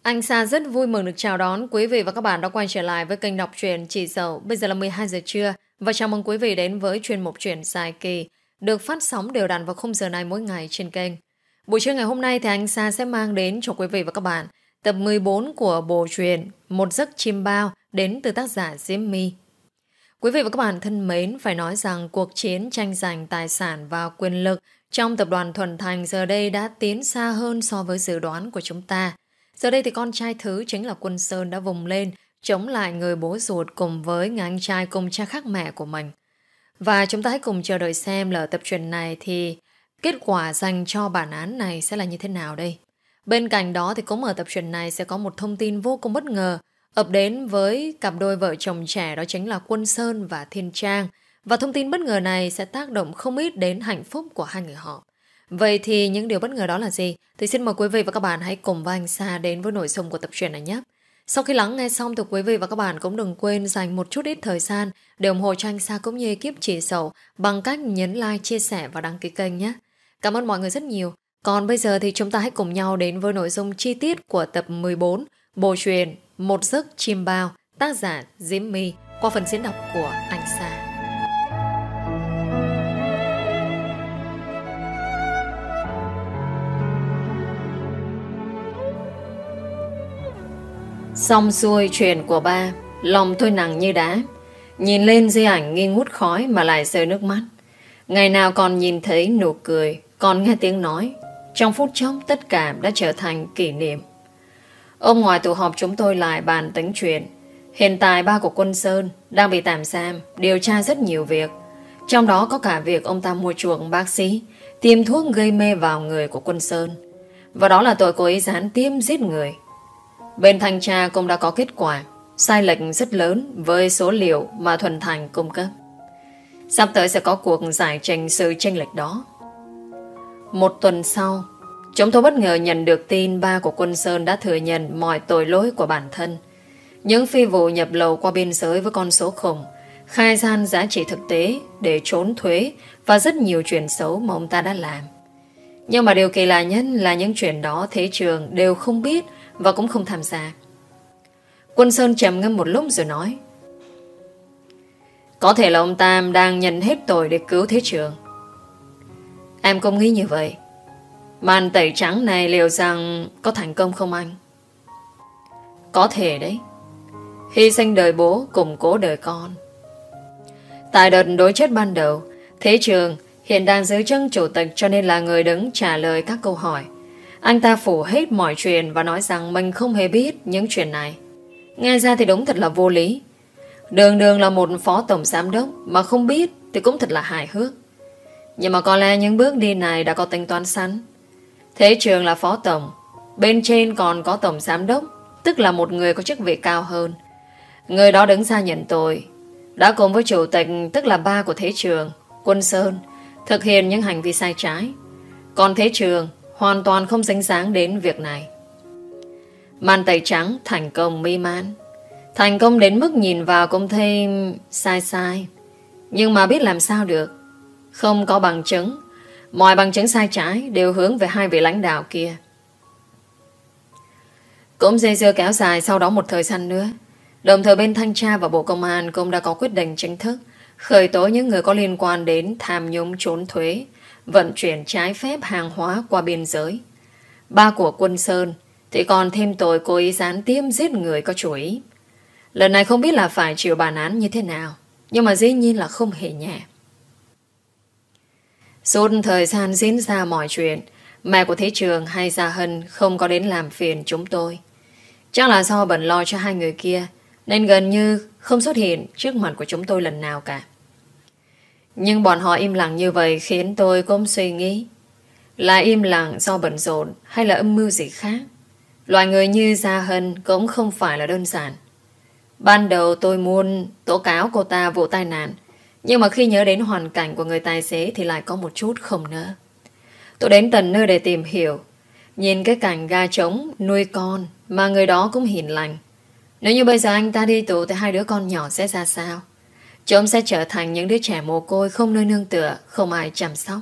Anh Sa rất vui mừng được chào đón quý vị và các bạn đã quay trở lại với kênh đọc truyện Chị Dậu. Bây giờ là 12 giờ trưa và chào mừng quý vị đến với chuyên mục truyện dài kỳ được phát sóng đều đặn vào khung giờ này mỗi ngày trên kênh. Buổi trưa ngày hôm nay thì anh Sa sẽ mang đến cho quý vị và các bạn tập 14 của bộ truyện Một Giấc Chim Bao đến từ tác giả Diễm My. Quý vị và các bạn thân mến, phải nói rằng cuộc chiến tranh giành tài sản và quyền lực trong tập đoàn Thuần Thành giờ đây đã tiến xa hơn so với dự đoán của chúng ta. Giờ đây thì con trai thứ chính là Quân Sơn đã vùng lên chống lại người bố ruột cùng với người anh trai cùng cha khác mẹ của mình. Và chúng ta hãy cùng chờ đợi xem là ở tập truyện này thì kết quả dành cho bản án này sẽ là như thế nào đây. Bên cạnh đó thì cũng ở tập truyện này sẽ có một thông tin vô cùng bất ngờ ập đến với cặp đôi vợ chồng trẻ, đó chính là Quân Sơn và Thiên Trang. Và thông tin bất ngờ này sẽ tác động không ít đến hạnh phúc của hai người họ. Vậy thì những điều bất ngờ đó là gì? Thì xin mời quý vị và các bạn hãy cùng với anh Sa đến với nội dung của tập truyện này nhé. Sau khi lắng nghe xong thì quý vị và các bạn cũng đừng quên dành một chút ít thời gian để ủng hộ cho anh Sa cũng như ekip Chị Dậu bằng cách nhấn like, chia sẻ và đăng ký kênh nhé. Cảm ơn mọi người rất nhiều. Còn bây giờ thì chúng ta hãy cùng nhau đến với nội dung chi tiết của tập 14 bộ truyện Một Giấc Chim Bao, tác giả Diễm My, qua phần diễn đọc của anh Sa. Xong xuôi chuyện của ba, lòng tôi nặng như đá. Nhìn lên di ảnh nghi ngút khói mà lại rơi nước mắt. Ngày nào còn nhìn thấy nụ cười, còn nghe tiếng nói, trong phút chốc tất cả đã trở thành kỷ niệm. Ông ngoại tụ họp chúng tôi lại bàn tính chuyện. Hiện tại ba của Quân Sơn đang bị tạm giam, điều tra rất nhiều việc. Trong đó có cả việc ông ta mua chuộc bác sĩ tiêm thuốc gây mê vào người của Quân Sơn. Và đó là tội cố ý gián tiếp giết người. Bên thanh tra cũng đã có kết quả sai lệch rất lớn với số liệu mà Thuần Thành cung cấp. Sắp tới sẽ có cuộc giải trình sự chênh lệch đó. Một tuần sau, chúng tôi bất ngờ nhận được tin ba của Quân Sơn đã thừa nhận mọi tội lỗi của bản thân. Những phi vụ nhập lậu qua biên giới với con số khủng, khai gian giá trị thực tế để trốn thuế và rất nhiều chuyện xấu mà ông ta đã làm. Nhưng mà điều kỳ lạ nhất là những chuyện đó Thế Trường đều không biết và cũng không tham gia. Quân Sơn trầm ngâm một lúc rồi nói: có thể là ông Tam đang nhận hết tội để cứu Thế Trường. Em cũng nghĩ như vậy. Màn tẩy trắng này liệu rằng có thành công không anh? Có thể đấy. Hy sinh đời bố, củng cố đời con. Tại đợt đối chất ban đầu, Thế Trường hiện đang dưới chân chủ tịch, cho nên là người đứng trả lời các câu hỏi. Anh ta phủ hết mọi chuyện và nói rằng mình không hề biết những chuyện này. Nghe ra thì đúng thật là vô lý. Đường đường là một phó tổng giám đốc mà không biết thì cũng thật là hài hước. Nhưng mà có lẽ những bước đi này đã có tính toán sẵn. Thế Trường là phó tổng, bên trên còn có tổng giám đốc, tức là một người có chức vị cao hơn. Người đó đứng ra nhận tội, đã cùng với chủ tịch, tức là ba của Thế Trường, Quân Sơn, thực hiện những hành vi sai trái. Còn Thế Trường hoàn toàn không dính dáng đến việc này. Màn tẩy trắng thành công mỹ mãn. Thành công đến mức nhìn vào cũng thấy sai sai. Nhưng mà biết làm sao được. Không có bằng chứng. Mọi bằng chứng sai trái đều hướng về hai vị lãnh đạo kia. Cũng dây dưa kéo dài sau đó một thời gian nữa. Đồng thời bên thanh tra và Bộ Công an cũng đã có quyết định chính thức khởi tố những người có liên quan đến tham nhũng trốn thuế, vận chuyển trái phép hàng hóa qua biên giới. Ba của Quân Sơn thì còn thêm tội cố ý gián tiếp giết người có chủ ý. Lần này không biết là phải chịu bản án như thế nào, nhưng mà dĩ nhiên là không hề nhẹ. Suốt thời gian diễn ra mọi chuyện, mẹ của Thế Trường hay Gia Hân không có đến làm phiền chúng tôi. Chắc là do bận lo cho hai người kia, nên gần như không xuất hiện trước mặt của chúng tôi lần nào cả. Nhưng bọn họ im lặng như vậy khiến tôi cũng suy nghĩ, là im lặng do bận rộn hay là âm mưu gì khác. Loại người như Gia Hân cũng không phải là đơn giản. Ban đầu tôi muốn tố cáo cô ta vụ tai nạn, nhưng mà khi nhớ đến hoàn cảnh của người tài xế thì lại có một chút không nỡ. Tôi đến tận nơi để tìm hiểu. Nhìn cái cảnh ga trống nuôi con mà người đó cũng hiền lành. Nếu như bây giờ anh ta đi tù thì hai đứa con nhỏ sẽ ra sao? Chúng sẽ trở thành những đứa trẻ mồ côi, không nơi nương tựa, không ai chăm sóc.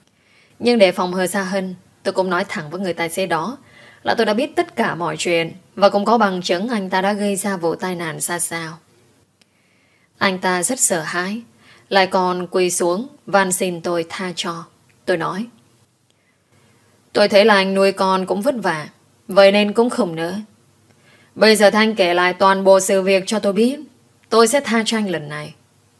Nhưng để phòng hờ Gia Hân, tôi cũng nói thẳng với người tài xế đó là tôi đã biết tất cả mọi chuyện Và cũng có bằng chứng anh ta đã gây ra vụ tai nạn ra sao. Anh ta rất sợ hãi, lại còn quỳ xuống van xin tôi tha cho. Tôi nói: tôi thấy là anh nuôi con cũng vất vả, vậy nên cũng không nữa. Bây giờ Thanh kể lại toàn bộ sự việc cho tôi biết, tôi sẽ tha cho anh lần này.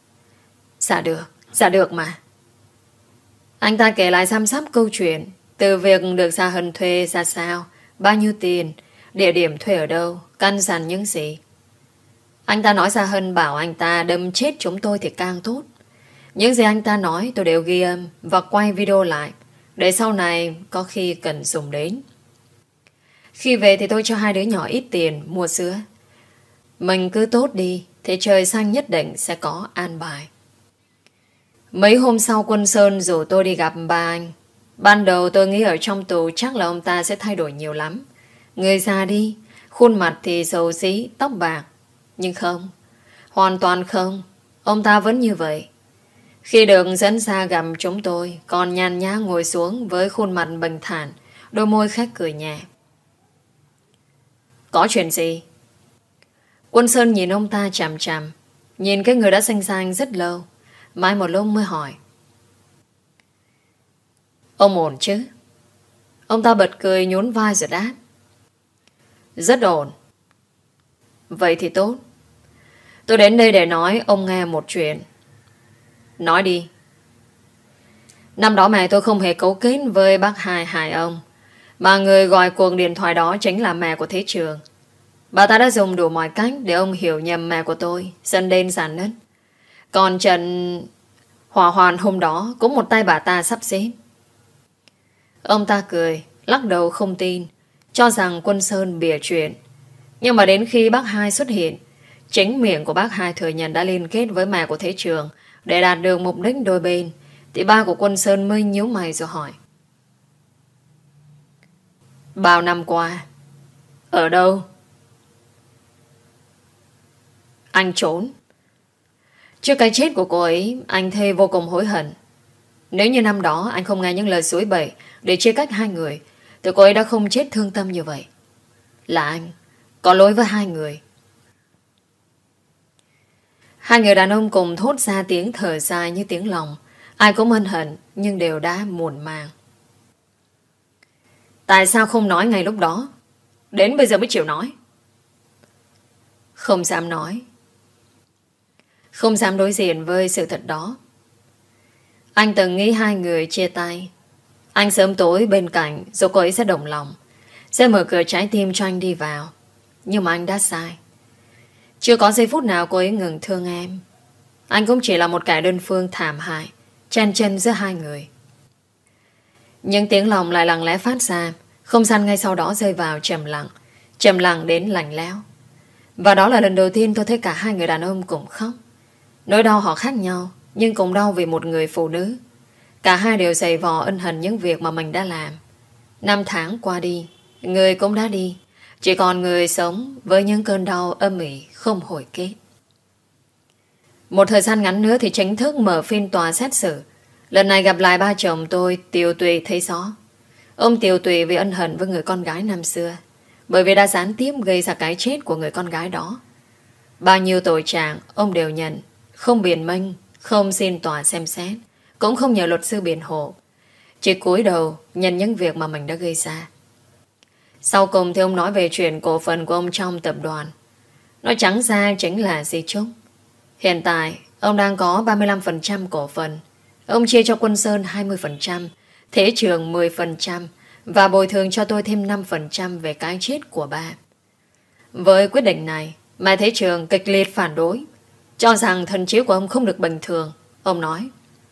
Dạ được mà. Anh ta kể lại xăm xắp câu chuyện, từ việc được Sa Hân thuê ra sao, bao nhiêu tiền, địa điểm thuê ở đâu, căn dặn những gì. Anh ta nói Sa Hân bảo anh ta đâm chết chúng tôi thì càng tốt. Những gì anh ta nói tôi đều ghi âm và quay video lại, để sau này có khi cần dùng đến. Khi về thì tôi cho hai đứa nhỏ ít tiền mua sữa. Mình cứ tốt đi thì trời xanh nhất định sẽ có an bài. Mấy hôm sau Quân Sơn rủ tôi đi gặp ba anh. Ban đầu tôi nghĩ ở trong tù chắc là ông ta sẽ thay đổi nhiều lắm. Người già đi, khuôn mặt thì xấu xí, tóc bạc. Nhưng không, hoàn toàn không. Ông ta vẫn như vậy. Khi được dẫn ra gặp chúng tôi, còn nhàn nhã ngồi xuống với khuôn mặt bình thản, đôi môi khét cười nhẹ. Có chuyện gì? Quân Sơn nhìn ông ta chằm chằm, nhìn cái người đã xanh xanh rất lâu. Mãi một lúc mới hỏi: ông ổn chứ? Ông ta bật cười nhún vai rồi đáp: rất ổn. Vậy thì tốt. Tôi đến đây để nói ông nghe một chuyện. Nói đi. Năm đó mẹ tôi không hề cấu kết với bác Hai hại ông, mà người gọi cuộc điện thoại đó chính là mẹ của Thế Trường. Bà ta đã dùng đủ mọi cách để ông hiểu nhầm mẹ của tôi, dẫn đến giàn nứt. Còn trận hỏa hoạn hôm đó cũng một tay bà ta sắp xếp. Ông ta cười, lắc đầu không tin, cho rằng Quân Sơn bịa chuyện. Nhưng mà đến khi bác Hai xuất hiện, chính miệng của bác Hai thừa nhận đã liên kết với mẹ của Thế Trường để đạt được mục đích đôi bên, thì ba của Quân Sơn mới nhíu mày rồi hỏi: bao năm qua ở đâu? Anh trốn. Trước cái chết của cô ấy, anh thề vô cùng hối hận. Nếu như năm đó anh không nghe những lời suối bẩy để chia cách hai người, thì cô ấy đã không chết thương tâm như vậy. Là anh có lỗi với hai người. Hai người đàn ông cùng thốt ra tiếng thở dài như tiếng lòng. Ai cũng ân hận, nhưng đều đã muộn màng. Tại sao không nói ngay lúc đó? Đến bây giờ mới chịu nói. Không dám nói. Không dám đối diện với sự thật đó. Anh từng nghĩ hai người chia tay. Anh sớm tối bên cạnh, rồi cô ấy sẽ đồng lòng, sẽ mở cửa trái tim cho anh đi vào. Nhưng mà anh đã sai. Chưa có giây phút nào cô ấy ngừng thương em. Anh cũng chỉ là một kẻ đơn phương thảm hại, chen chân giữa hai người. Nhưng tiếng lòng lại lặng lẽ phát ra. Không gian ngay sau đó rơi vào trầm lặng đến lạnh lẽo. Và đó là lần đầu tiên tôi thấy cả hai người đàn ông cùng khóc. Nỗi đau họ khác nhau, nhưng cùng đau vì một người phụ nữ. Cả hai đều dày vò ân hận những việc mà mình đã làm. Năm tháng qua đi, người cũng đã đi, chỉ còn người sống với những cơn đau âm ỉ không hồi kết. Một thời gian ngắn nữa thì chính thức mở phiên tòa xét xử. Lần này gặp lại ba chồng tôi, Tiều Tùy thấy rõ. Ông Tiều Tùy vì ân hận với người con gái năm xưa, bởi vì đã gián tiếp gây ra cái chết của người con gái đó. Bao nhiêu tội trạng ông đều nhận, không biện minh, không xin tòa xem xét, cũng không nhờ luật sư biện hộ, chỉ cúi đầu nhận những việc mà mình đã gây ra. Sau cùng thì ông nói về chuyện cổ phần của ông trong tập đoàn. Nói trắng ra chính là di chúc. Hiện tại ông đang có 35% cổ phần. Ông chia cho Quân Sơn 20%, Thế Trường 10% và bồi thường cho tôi thêm 5% về cái chết của ba. Với quyết định này, Mai Thế Trường kịch liệt phản đối, cho rằng thần trí của ông không được bình thường. Ông nói: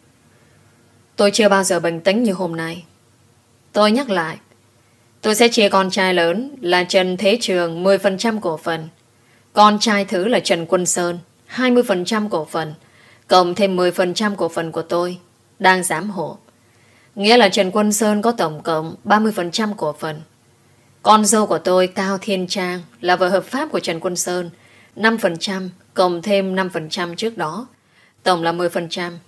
tôi chưa bao giờ bình tĩnh như hôm nay. Tôi nhắc lại, tôi sẽ chia con trai lớn là Trần Thế Trường 10% cổ phần, con trai thứ là Trần Quân Sơn 20% cổ phần, cộng thêm 10% cổ phần của tôi đang giám hộ. Nghĩa là Trần Quân Sơn có tổng cộng 30% cổ phần. Con dâu của tôi Cao Thiên Trang là vợ hợp pháp của Trần Quân Sơn, 5% cộng thêm 5% trước đó, tổng là 10%.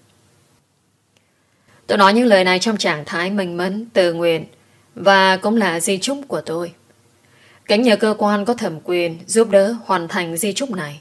Tôi nói những lời này trong trạng thái minh mẫn, tự nguyện, và cũng là di chúc của tôi. kính nhờ cơ quan có thẩm quyền giúp đỡ hoàn thành di chúc này.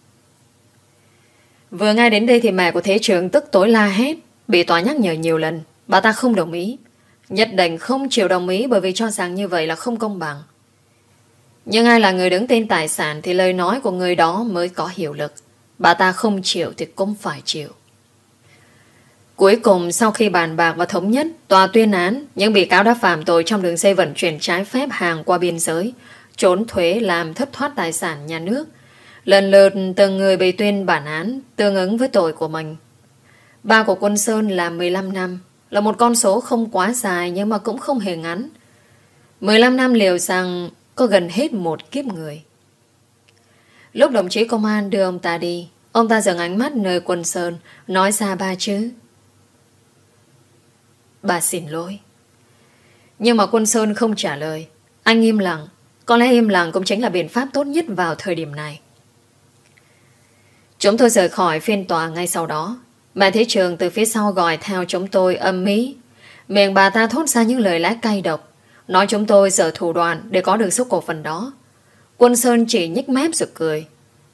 Vừa ngay đến đây thì mẹ của thế trưởng tức tối la hét. Bị tòa nhắc nhở nhiều lần, bà ta không đồng ý. Nhất định không chịu đồng ý bởi vì cho rằng như vậy là không công bằng. Nhưng ai là người đứng tên tài sản thì lời nói của người đó mới có hiệu lực. Bà ta không chịu thì cũng phải chịu. Cuối cùng sau khi bàn bạc và thống nhất, tòa tuyên án những bị cáo đã phạm tội trong đường dây vận chuyển trái phép hàng qua biên giới, trốn thuế làm thất thoát tài sản nhà nước. Lần lượt từng người bị tuyên bản án tương ứng với tội của mình. Ba của Quân Sơn là 15 năm, là một con số không quá dài nhưng mà cũng không hề ngắn. 15 năm liệu rằng có gần hết một kiếp người. Lúc đồng chí công an đưa ông ta đi, ông ta dừng ánh mắt nơi Quân Sơn, nói ra ba chữ: bà xin lỗi. Nhưng mà Quân Sơn không trả lời. Anh im lặng. Có lẽ im lặng cũng chính là biện pháp tốt nhất vào thời điểm này. Chúng tôi rời khỏi phiên tòa ngay sau đó. Mẹ thế trường từ phía sau gọi theo chúng tôi âm ý. Miệng bà ta thốt ra những lời lẽ cay độc, nói chúng tôi sợ thủ đoạn để có được số cổ phần đó. Quân Sơn chỉ nhếch mép rồi cười.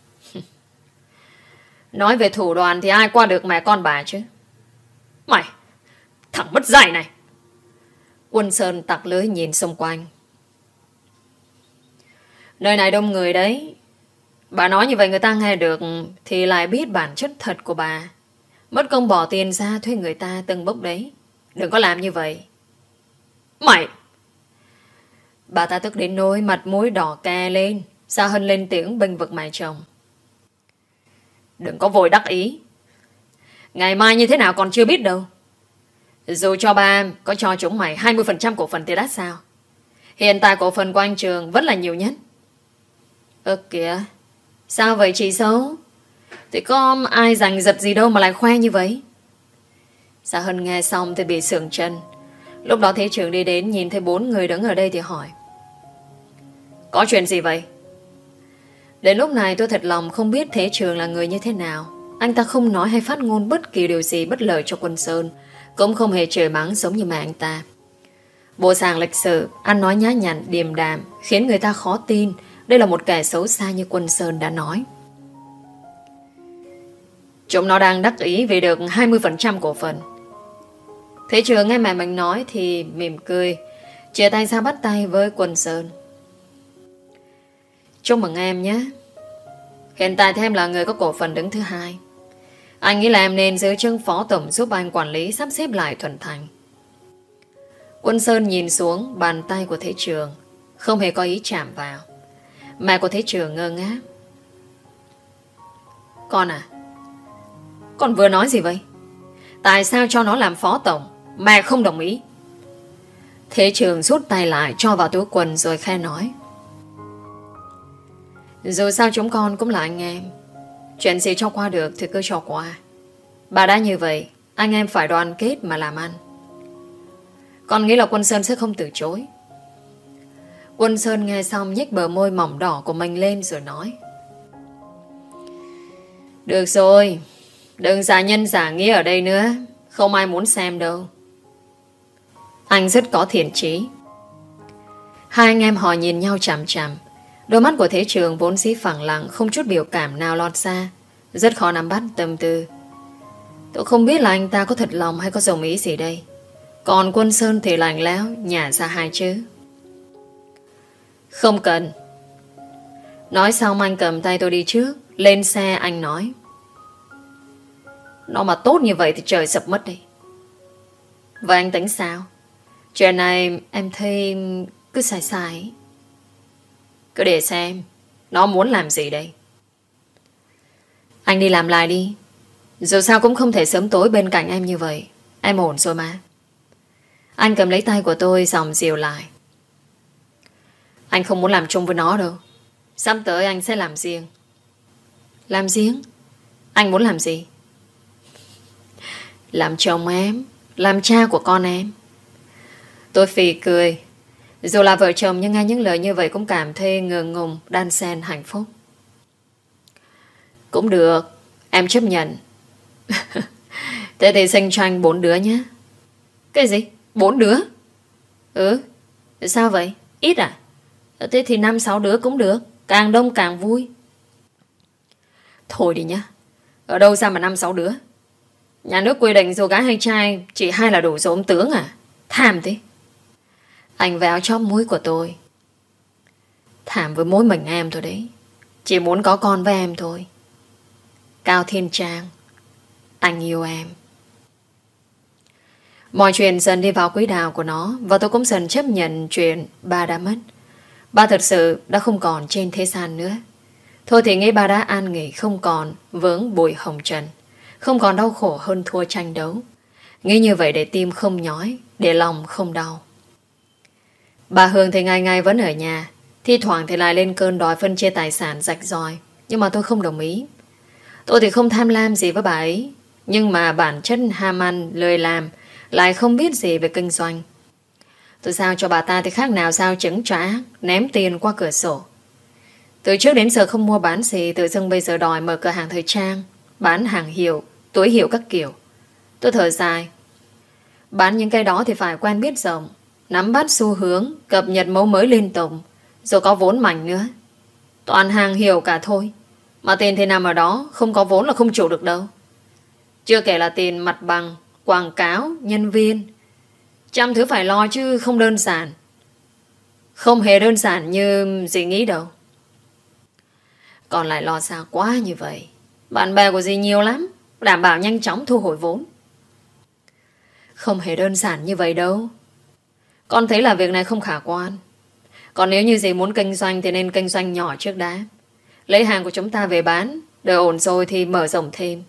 Nói về thủ đoạn thì ai qua được mẹ con bà chứ? Mày, thằng mất dạy này! Quân Sơn tặc lưới nhìn xung quanh. Nơi này đông người đấy. Bà nói như vậy người ta nghe được thì lại biết bản chất thật của bà. Mất công bỏ tiền ra thuê người ta từng bốc đấy. Đừng có làm như vậy. Mày! Bà ta tức đến nỗi mặt mũi đỏ ke lên. Sa Hân lên tiếng bênh vực mẹ chồng. Đừng có vội đắc ý. Ngày mai như thế nào còn chưa biết đâu. Dù cho ba có cho chúng mày 20% cổ phần thì đã sao? Hiện tại cổ phần của anh Trường vẫn là nhiều nhất. Kìa, sao vậy chị xấu? Thì có ai giành giật gì đâu mà lại khoe như vậy? Sa Hân nghe xong thì bị sượng chân. Lúc đó thế trưởng đi đến, nhìn thấy 4 người đứng ở đây thì hỏi: có chuyện gì vậy? Đến lúc này tôi thật lòng không biết thế trưởng là người như thế nào. Anh ta không nói hay phát ngôn bất kỳ điều gì bất lợi cho Quân Sơn, cũng không hề chửi mắng giống như mẹ anh ta. Bộ dạng lịch sự, ăn nói nhã nhặn, điềm đạm, khiến người ta khó tin đây là một kẻ xấu xa như Quân Sơn đã nói. Chúng nó đang đắc ý vì được 20% cổ phần. Thế trưởng nghe mẹ mình nói thì mỉm cười, chia tay ra bắt tay với Quân Sơn. Chúc mừng em nhé. Hiện tại thì em là người có cổ phần đứng thứ 2. Anh nghĩ là em nên giữ chức phó tổng giúp anh quản lý sắp xếp lại thuần thành. Quân Sơn nhìn xuống bàn tay của thế trưởng, không hề có ý chạm vào. Mẹ của thế trưởng ngơ ngác. Con à, con vừa nói gì vậy? Tại sao cho nó làm phó tổng? Mẹ không đồng ý. Thế trưởng rút tay lại cho vào túi quần rồi khe nói: dù sao chúng con cũng là anh em. Chuyện gì cho qua được thì cứ cho qua. Bà đã như vậy, anh em phải đoàn kết mà làm ăn. Con nghĩ là Quân Sơn sẽ không từ chối. Quân Sơn nghe xong nhếch bờ môi mỏng đỏ của mình lên rồi nói: được rồi, đừng giả nhân giả nghĩa ở đây nữa. Không ai muốn xem đâu. Anh rất có thiện chí. Hai anh em họ nhìn nhau chằm chằm. Đôi mắt của thế trưởng vốn dĩ phẳng lặng, không chút biểu cảm nào lọt ra, rất khó nắm bắt tâm tư. Tôi không biết là anh ta có thật lòng hay có đồng ý gì đây. Còn Quân Sơn thì lạnh lẽo nhả ra 2 chữ: không cần. Nói xong anh cầm tay tôi đi trước. Lên xe anh nói: nó mà tốt như vậy thì trời sập mất đi. Vậy anh tính sao? Chuyện này em thấy cứ sai sai. Cứ để xem nó muốn làm gì đây. Anh đi làm lại đi. Dù sao cũng không thể sớm tối bên cạnh em như vậy. Em ổn rồi mà. Anh cầm lấy tay của tôi giọng dịu lại. Anh không muốn làm chung với nó đâu. Sắp tới anh sẽ làm riêng. Làm riêng? Anh muốn làm gì? Làm chồng em, làm cha của con em. Tôi phì cười. Dù là vợ chồng nhưng nghe những lời như vậy cũng cảm thấy ngượng ngùng, đan xen hạnh phúc. Cũng được, em chấp nhận. Thế thì sinh cho anh 4 đứa nhé. Cái gì? 4 đứa? Ừ, sao vậy? Ít à? Thế thì 5-6 đứa cũng được. Càng đông càng vui. Thôi đi nhá. Ở đâu ra mà 5-6 đứa? Nhà nước quy định dù gái hay trai chỉ 2 là đủ rồi ông tướng à? Tham thế. Anh véo chóp mũi của tôi. Thảm với mỗi mình em thôi đấy. Chỉ muốn có con với em thôi. Cao Thiên Trang, anh yêu em. Mọi chuyện dần đi vào quỹ đạo của nó. Và tôi cũng dần chấp nhận chuyện ba đã mất. Ba thật sự đã không còn trên thế gian nữa. Thôi thì nghĩ ba đã an nghỉ, không còn vướng bụi hồng trần, không còn đau khổ hơn thua tranh đấu. Nghĩ như vậy để tim không nhói, để lòng không đau. Bà Hương thì ngày ngày vẫn ở nhà. Thi thoảng thì lại lên cơn đòi phân chia tài sản rạch ròi. Nhưng mà tôi không đồng ý. Tôi thì không tham lam gì với bà ấy. Nhưng mà bản chất ham ăn, lười làm, lại không biết gì về kinh doanh. Tôi giao cho bà ta thì khác nào giao trứng trá, ném tiền qua cửa sổ. Từ trước đến giờ không mua bán gì, tự dưng bây giờ đòi mở cửa hàng thời trang, bán hàng hiệu, túi hiệu các kiểu. Tôi thở dài. Bán những cái đó thì phải quen biết rộng, nắm bắt xu hướng, cập nhật mẫu mới liên tục, rồi có vốn mạnh nữa. Toàn hàng hiệu cả thôi. Mà tiền thì nằm ở đó, không có vốn là không chủ được đâu. Chưa kể là tiền mặt bằng, quảng cáo, nhân viên. Trăm thứ phải lo chứ không đơn giản. Không hề đơn giản như dì nghĩ đâu. Còn lại lo xa quá như vậy. Bạn bè của dì nhiều lắm, đảm bảo nhanh chóng thu hồi vốn. Không hề đơn giản như vậy đâu. Con thấy là việc này không khả quan. Còn nếu như dì muốn kinh doanh thì nên kinh doanh nhỏ trước đã. Lấy hàng của chúng ta về bán, đợi ổn rồi thì mở rộng thêm.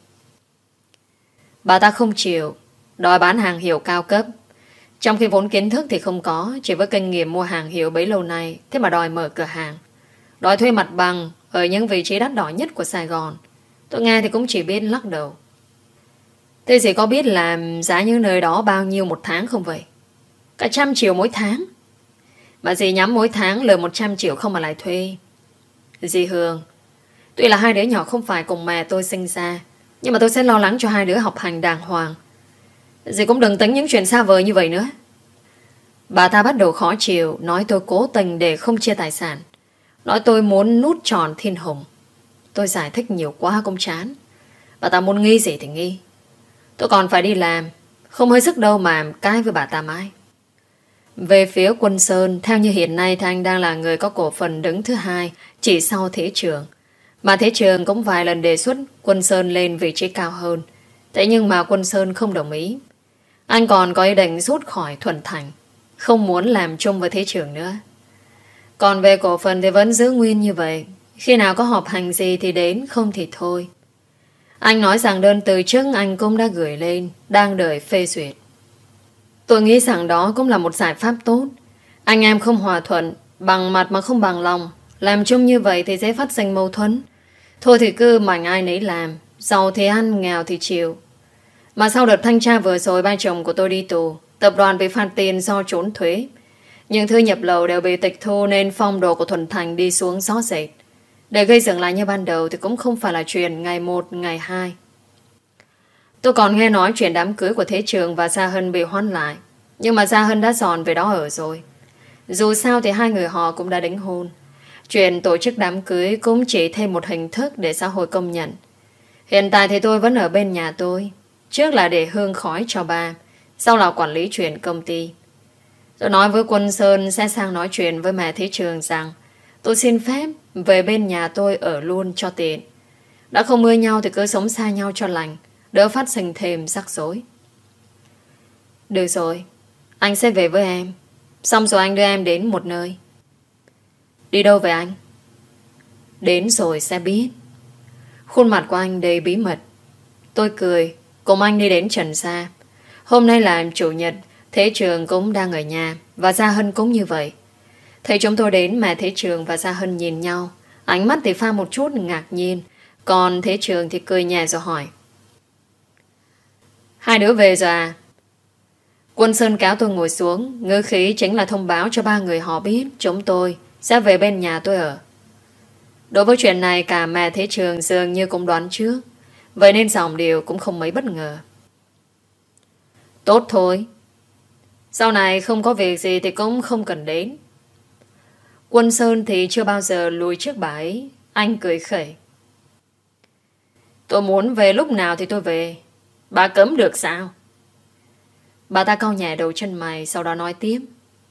Bà ta không chịu, đòi bán hàng hiệu cao cấp. Trong khi vốn kiến thức thì không có, chỉ với kinh nghiệm mua hàng hiệu bấy lâu nay, thế mà đòi mở cửa hàng, đòi thuê mặt bằng ở những vị trí đắt đỏ nhất của Sài Gòn. Tôi nghe thì cũng chỉ biết lắc đầu. Thế dì có biết là giá những nơi đó bao nhiêu một tháng không vậy? Cả 100 triệu mỗi tháng. Mà dì nhắm mỗi tháng lời 100 triệu không mà lại thuê. Dì Hương, tuy là hai đứa nhỏ không phải cùng mẹ tôi sinh ra, nhưng mà tôi sẽ lo lắng cho hai đứa học hành đàng hoàng. Dì cũng đừng tính những chuyện xa vời như vậy nữa. Bà ta bắt đầu khó chịu, nói tôi cố tình để không chia tài sản, nói tôi muốn nút tròn thiên hùng. Tôi giải thích nhiều quá cũng chán. Bà ta muốn nghi gì thì nghi. Tôi còn phải đi làm, không hơi sức đâu mà cãi với bà ta mãi. Về phía Quân Sơn, theo như hiện nay thì anh đang là người có cổ phần đứng thứ hai, chỉ sau Thế Trường. Mà Thế Trường cũng vài lần đề xuất Quân Sơn lên vị trí cao hơn. Thế nhưng mà Quân Sơn không đồng ý. Anh còn có ý định rút khỏi Thuận Thành, không muốn làm chung với Thế Trường nữa. Còn về cổ phần thì vẫn giữ nguyên như vậy. Khi nào có họp hành gì thì đến, không thì thôi. Anh nói rằng đơn từ trước anh cũng đã gửi lên, đang đợi phê duyệt. Tôi nghĩ rằng đó cũng là một giải pháp tốt. Anh em không hòa thuận, bằng mặt mà không bằng lòng, làm chung như vậy thì dễ phát sinh mâu thuẫn. Thôi thì cứ mảnh ai nấy làm, giàu thì ăn, nghèo thì chịu. Mà sau đợt thanh tra vừa rồi, ba chồng của tôi đi tù, tập đoàn bị phạt tiền do trốn thuế. Những thứ nhập lậu đều bị tịch thu nên phong độ của Thuận Thành đi xuống rõ rệt. Để gây dựng lại như ban đầu thì cũng không phải là chuyện ngày một, ngày hai. Tôi còn nghe nói chuyện đám cưới của Thế Trường và Gia Hân bị hoãn lại. Nhưng mà Gia Hân đã dọn về đó ở rồi. Dù sao thì hai người họ cũng đã đính hôn. Chuyện tổ chức đám cưới cũng chỉ thêm một hình thức để xã hội công nhận. Hiện tại thì tôi vẫn ở bên nhà tôi. Trước là để hương khói cho ba, sau là quản lý chuyện công ty. Tôi nói với Quân Sơn sẽ sang nói chuyện với mẹ Thế Trường rằng tôi xin phép về bên nhà tôi ở luôn cho tiện. Đã không ưa nhau thì cứ sống xa nhau cho lành, đỡ phát sinh thêm rắc rối. Được rồi, anh sẽ về với em. Xong rồi anh đưa em đến một nơi. Đi đâu vậy anh? Đến rồi sẽ biết. Khuôn mặt của anh đầy bí mật. Tôi cười, cùng anh đi đến Trần Sa. Hôm nay là chủ nhật, Thế Trường cũng đang ở nhà, và Gia Hân cũng như vậy. Thấy chúng tôi đến, mẹ Thế Trường và Gia Hân nhìn nhau. Ánh mắt thì pha một chút ngạc nhiên. Còn Thế Trường thì cười nhẹ rồi hỏi: hai đứa về rồi à? Quân Sơn kéo tôi ngồi xuống, ngữ khí chính là thông báo cho ba người họ biết chúng tôi sẽ về bên nhà tôi ở. Đối với chuyện này cả mẹ Thế Trường dường như cũng đoán trước, vậy nên giọng điệu cũng không mấy bất ngờ. Tốt thôi, sau này không có việc gì thì cũng không cần đến. Quân Sơn thì chưa bao giờ lùi trước bà ấy. Anh cười khẩy. Tôi muốn về lúc nào thì tôi về. Bà cấm được sao? Bà ta cau nhẹ đầu chân mày, sau đó nói tiếp.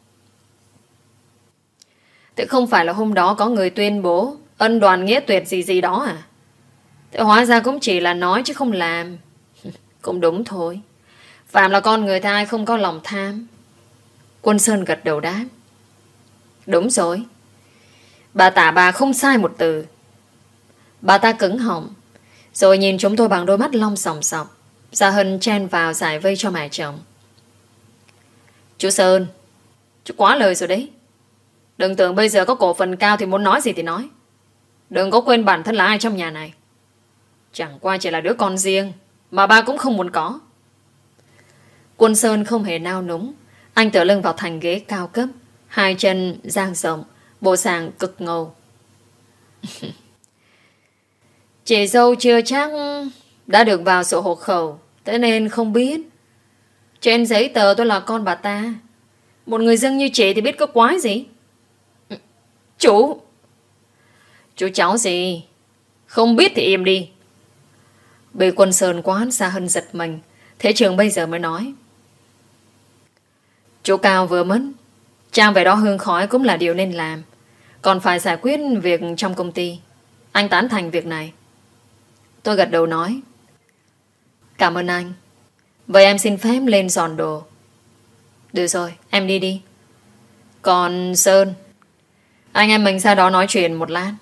Thế không phải là hôm đó có người tuyên bố ân đoàn nghĩa tuyệt gì gì đó à? Thế hóa ra cũng chỉ là nói chứ không làm. Cũng đúng thôi. Phạm là con người ta ai không có lòng tham. Quân Sơn gật đầu đáp. Đúng rồi. Bà tả bà không sai một từ. Bà ta cứng họng, rồi nhìn chúng tôi bằng đôi mắt long sòng sọc. Gia Hân chen vào giải vây cho mẹ chồng. Chú Sơn, chú quá lời rồi đấy. Đừng tưởng bây giờ có cổ phần cao thì muốn nói gì thì nói. Đừng có quên bản thân là ai trong nhà này. Chẳng qua chỉ là đứa con riêng mà ba cũng không muốn có. Quân Sơn không hề nao núng. Anh tựa lưng vào thành ghế cao cấp, hai chân dang rộng, bộ dạng cực ngầu. Chị dâu chưa chắc đã được vào sổ hộ khẩu, thế nên không biết. Trên giấy tờ tôi là con bà ta. Một người dân như chị thì biết có quái gì. Chú cháu gì? Không biết thì im đi. Bị Quân Sơn quán, Gia Hân giật mình. Thế Trường bây giờ mới nói. Chú Cao vừa mất, Trang về đó hương khói cũng là điều nên làm. Còn phải giải quyết việc trong công ty. Anh tán thành việc này. Tôi gật đầu nói. Cảm ơn anh. Vậy em xin phép lên dọn đồ. Được rồi, em đi đi. Còn Sơn, anh em mình ra đó nói chuyện một lát.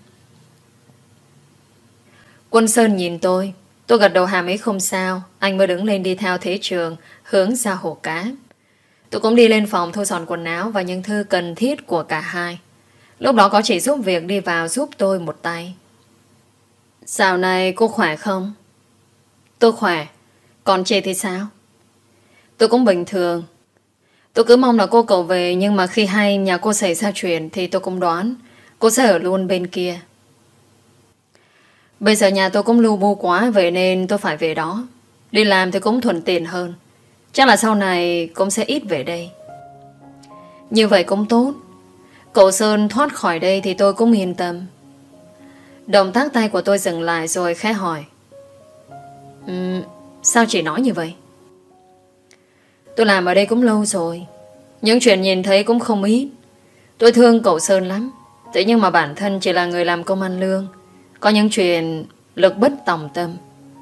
Quân Sơn nhìn tôi gật đầu hàm ý không sao. Anh mới đứng lên đi theo Thế Trường, hướng ra hồ cá. Tôi cũng đi lên phòng thu dọn quần áo và những thư cần thiết của cả hai. Lúc đó có chị giúp việc đi vào giúp tôi một tay. Dạo này cô khỏe không? Tôi khỏe. Còn chị thì sao? Tôi cũng bình thường. Tôi cứ mong là cô cậu về, nhưng mà khi hay nhà cô xảy ra chuyện thì tôi cũng đoán cô sẽ ở luôn bên kia. Bây giờ nhà tôi cũng lu bu quá, vậy nên tôi phải về đó. Đi làm thì cũng thuận tiện hơn. Chắc là sau này cũng sẽ ít về đây. Như vậy cũng tốt. Cậu Sơn thoát khỏi đây thì tôi cũng yên tâm. Động tác tay của tôi dừng lại rồi khẽ hỏi. Sao chị nói như vậy? Tôi làm ở đây cũng lâu rồi. Những chuyện nhìn thấy cũng không ít. Tôi thương cậu Sơn lắm. Thế nhưng mà bản thân chỉ là người làm công ăn lương. Có những chuyện lực bất tòng tâm.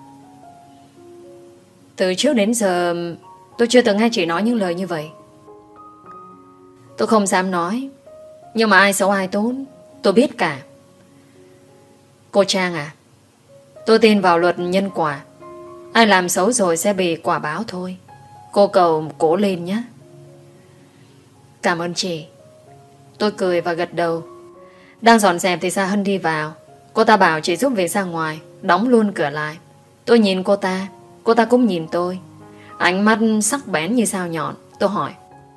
Từ trước đến giờ tôi chưa từng nghe chị nói những lời như vậy. Tôi không dám nói, nhưng mà ai xấu ai tốt tôi biết cả. Cô Trang à, tôi tin vào luật nhân quả. Ai làm xấu rồi sẽ bị quả báo thôi. Cô cầu cố lên nhé. Cảm ơn chị. Tôi cười và gật đầu. Đang dọn dẹp thì Gia Hân đi vào. Cô ta bảo chị giúp việc ra ngoài, đóng luôn cửa lại. Tôi nhìn cô ta cũng nhìn tôi. Ánh mắt sắc bén như dao nhọn. Tôi hỏi.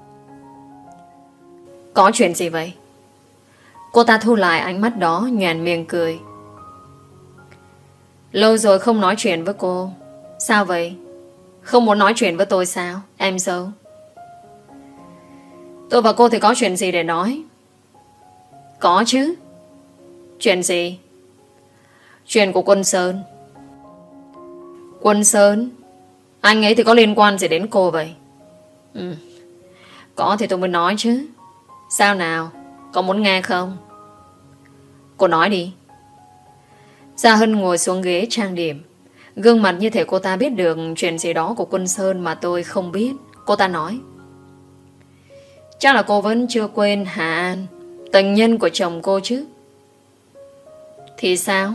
Có chuyện gì vậy? Cô ta thu lại ánh mắt đó, nhoẻn miệng cười. Lâu rồi không nói chuyện với cô. Sao vậy? Không muốn nói chuyện với tôi sao, em dâu? Tôi và cô thì có chuyện gì để nói? Có chứ. Chuyện gì? Chuyện của Quân Sơn. Quân Sơn? Anh ấy thì có liên quan gì đến cô vậy? Có thì tôi mới nói chứ. Sao nào? Có muốn nghe không? Cô nói đi. Gia Hân ngồi xuống ghế trang điểm. Gương mặt như thể cô ta biết được chuyện gì đó của Quân Sơn mà tôi không biết. Cô ta nói. Chắc là cô vẫn chưa quên Hà An, tình nhân của chồng cô chứ. Thì sao?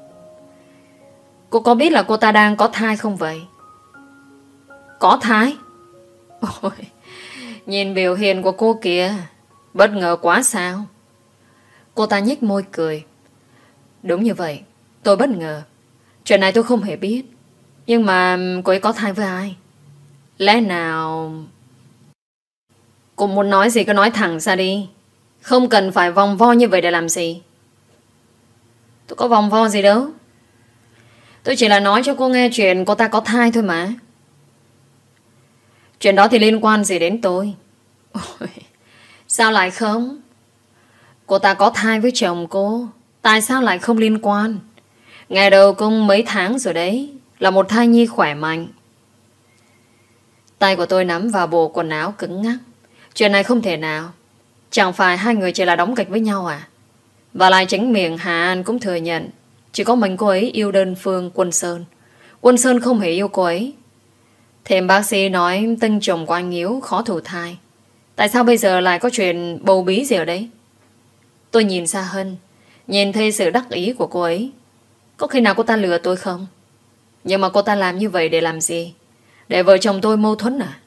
Cô có biết là cô ta đang có thai không vậy? Có thai? Ôi, nhìn biểu hiện của cô kìa. Bất ngờ quá sao? Cô ta nhếch môi cười. Đúng như vậy, tôi bất ngờ. Chuyện này tôi không hề biết. Nhưng mà cô ấy có thai với ai? Lẽ nào... Cô muốn nói gì cứ nói thẳng ra đi. Không cần phải vòng vo như vậy để làm gì. Tôi có vòng vo gì đâu. Tôi chỉ là nói cho cô nghe chuyện cô ta có thai thôi mà. Chuyện đó thì liên quan gì đến tôi? Ôi, sao lại không? Cô ta có thai với chồng cô, tại sao lại không liên quan? Ngày đầu cũng mấy tháng rồi đấy, là một thai nhi khỏe mạnh. Tay của tôi nắm vào bộ quần áo cứng ngắc. Chuyện này không thể nào. Chẳng phải hai người chỉ là đóng kịch với nhau à? Và lại chính miệng Hà An cũng thừa nhận chỉ có mình cô ấy yêu đơn phương Quân Sơn. Quân Sơn không hề yêu cô ấy. Thêm bác sĩ nói tinh trùng của anh yếu khó thụ thai. Tại sao bây giờ lại có chuyện bầu bí gì ở đấy? Tôi nhìn Sa Hân, nhìn thấy sự đắc ý của cô ấy. Có khi nào cô ta lừa tôi không? Nhưng mà cô ta làm như vậy để làm gì? Để vợ chồng tôi mâu thuẫn à?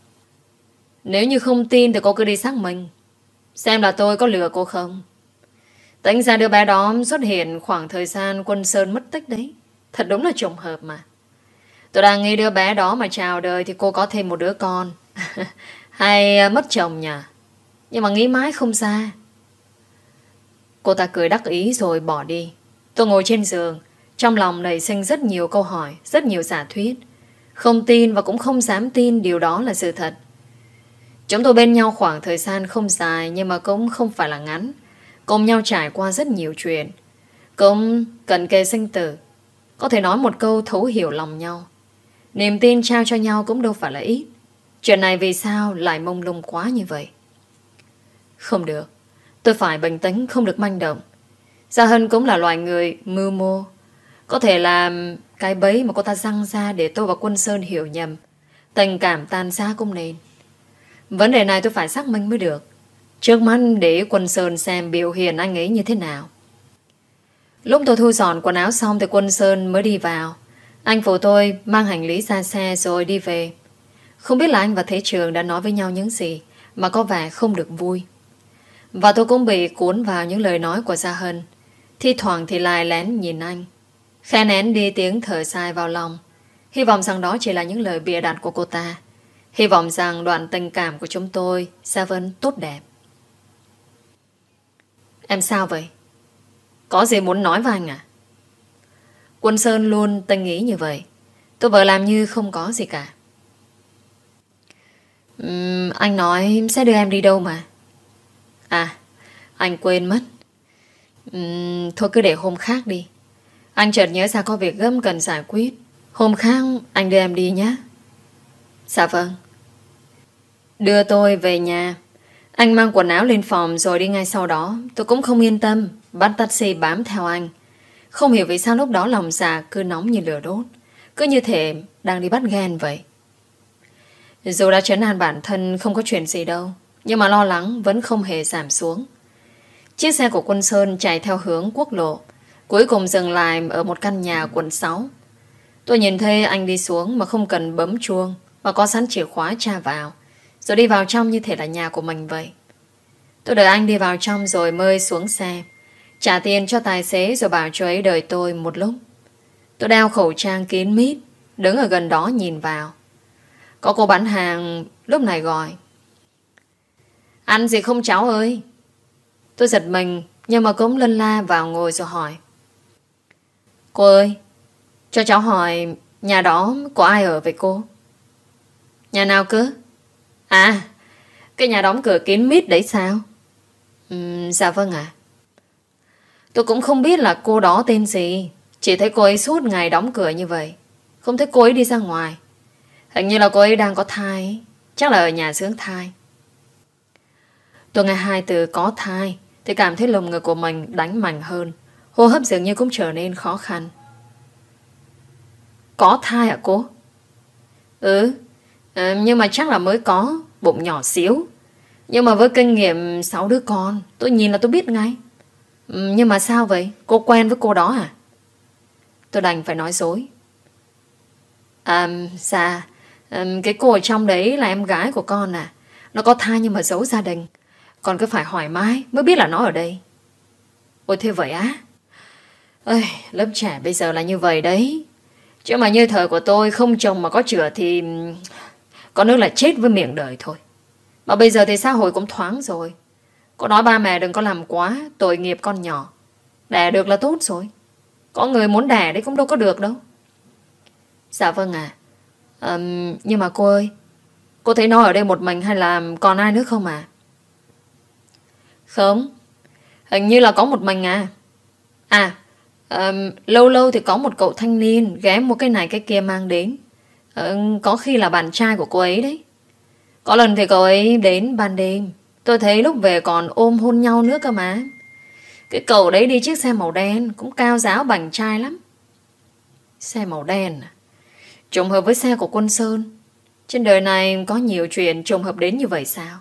Nếu như không tin thì cô cứ đi xác minh, xem là tôi có lừa cô không. Tính ra đứa bé đó xuất hiện khoảng thời gian Quân Sơn mất tích đấy. Thật đúng là trùng hợp mà. Tôi đang nghĩ đứa bé đó mà chào đời thì cô có thêm một đứa con. Hay mất chồng nhỉ? Nhưng mà nghĩ mãi không ra. Cô ta cười đắc ý rồi bỏ đi. Tôi ngồi trên giường, trong lòng nảy sinh rất nhiều câu hỏi, rất nhiều giả thuyết. Không tin và cũng không dám tin điều đó là sự thật. Chúng tôi bên nhau khoảng thời gian không dài, nhưng mà cũng không phải là ngắn. Cùng nhau trải qua rất nhiều chuyện, cũng cận kề sinh tử. Có thể nói một câu thấu hiểu lòng nhau. Niềm tin trao cho nhau cũng đâu phải là ít. Chuyện này vì sao lại mông lung quá như vậy? Không được, tôi phải bình tĩnh, không được manh động. Gia Hân cũng là loài người mưu mô. Có thể là cái bẫy mà cô ta răng ra để tôi và Quân Sơn hiểu nhầm. Tình cảm tan xa cũng nên. Vấn đề này tôi phải xác minh mới được. Trước mắt để Quân Sơn xem biểu hiện anh ấy như thế nào. Lúc tôi thu dọn quần áo xong thì Quân Sơn mới đi vào. Anh phụ tôi mang hành lý ra xe rồi đi về. Không biết là anh và Thế Trường đã nói với nhau những gì mà có vẻ không được vui. Và tôi cũng bị cuốn vào những lời nói của Gia Hân. Thi thoảng thì lại lén nhìn anh, khẽ nén đi tiếng thở dài vào lòng. Hy vọng rằng đó chỉ là những lời bịa đặt của cô ta. Hy vọng rằng đoạn tình cảm của chúng tôi sẽ vẫn tốt đẹp. Em sao vậy? Có gì muốn nói với anh à? Quân Sơn luôn tinh ý như vậy. Tôi vợ làm như không có gì cả. Anh nói sẽ đưa em đi đâu mà. À, anh quên mất. Thôi cứ để hôm khác đi. Anh chợt nhớ ra có việc gấp cần giải quyết. Hôm khác anh đưa em đi nhé. Dạ vâng. Đưa tôi về nhà. Anh mang quần áo lên phòng rồi đi ngay sau đó. Tôi cũng không yên tâm, bắt taxi bám theo anh. Không hiểu vì sao lúc đó lòng dạ cứ nóng như lửa đốt. Cứ như thể đang đi bắt ghen vậy. Dù đã trấn an bản thân không có chuyện gì đâu, nhưng mà lo lắng vẫn không hề giảm xuống. Chiếc xe của Quân Sơn chạy theo hướng quốc lộ, cuối cùng dừng lại ở một căn nhà quận 6. Tôi nhìn thấy anh đi xuống mà không cần bấm chuông, mà có sẵn chìa khóa tra vào, rồi đi vào trong như thể là nhà của mình vậy. Tôi đợi anh đi vào trong rồi mới xuống xe, trả tiền cho tài xế rồi bảo cho ấy đợi tôi một lúc. Tôi đeo khẩu trang kín mít, đứng ở gần đó nhìn vào. Có cô bán hàng lúc này gọi: ăn gì không cháu ơi? Tôi giật mình, nhưng mà cũng lân la vào ngồi rồi hỏi: cô ơi, cho cháu hỏi nhà đó có ai ở vậy cô? Nhà nào cơ? À, cái nhà đóng cửa kín mít đấy sao? Dạ vâng ạ. Tôi cũng không biết là cô đó tên gì, chỉ thấy cô ấy suốt ngày đóng cửa như vậy, không thấy cô ấy đi ra ngoài. Hình như là cô ấy đang có thai ấy. Chắc là ở nhà dưỡng thai. Tôi nghe hai từ có thai thì cảm thấy lồng ngực của mình đánh mạnh hơn. Hô hấp dường như cũng trở nên khó khăn. Có thai hả cô? Nhưng mà chắc là mới có, bụng nhỏ xíu. Nhưng mà với kinh nghiệm 6 đứa con, tôi nhìn là tôi biết ngay. Nhưng mà sao vậy? Cô quen với cô đó à? Tôi đành phải nói dối. Dạ, cái cô ở trong đấy là em gái của con à. Nó có thai nhưng mà giấu gia đình. Con cứ phải hỏi mãi mới biết là nó ở đây. Ôi thế vậy á? Ơi, lớp trẻ bây giờ là như vậy đấy. Chứ mà như thời của tôi không chồng mà có chữa thì có nước là chết với miệng đời thôi. Mà bây giờ thì xã hội cũng thoáng rồi. Cô nói ba mẹ đừng có làm quá, tội nghiệp con nhỏ. Đẻ được là tốt rồi. Có người muốn đẻ đấy cũng đâu có được đâu. Dạ vâng ạ. Nhưng mà cô ơi, cô thấy nó ở đây một mình hay là còn ai nữa không à? Không, Hình như là có một mình à. À, lâu lâu thì có một cậu thanh niên ghé một cái này cái kia mang đến. Có khi là bạn trai của cô ấy đấy. Có lần thì cậu ấy đến ban đêm. Tôi thấy lúc về còn ôm hôn nhau nữa cơ mà. Cái cậu đấy đi chiếc xe màu đen, cũng cao giáo bảnh trai lắm. Xe màu đen à? Trùng hợp với xe của Quân Sơn. Trên đời này có nhiều chuyện trùng hợp đến như vậy sao?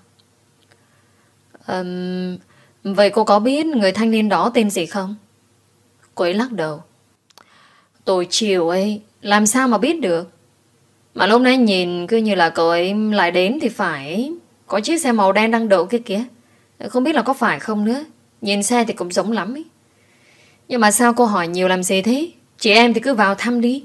Vậy cô có biết người thanh niên đó tên gì không? Cô ấy lắc đầu. Tôi chiều ấy, làm sao mà biết được? Mà lúc nãy nhìn cứ như là cậu ấy lại đến thì phải. Có chiếc xe màu đen đang đậu kia kìa. Không biết là có phải không nữa. Nhìn xe thì cũng giống lắm ấy. Nhưng mà sao cô hỏi nhiều làm gì thế? Chị em thì cứ vào thăm đi.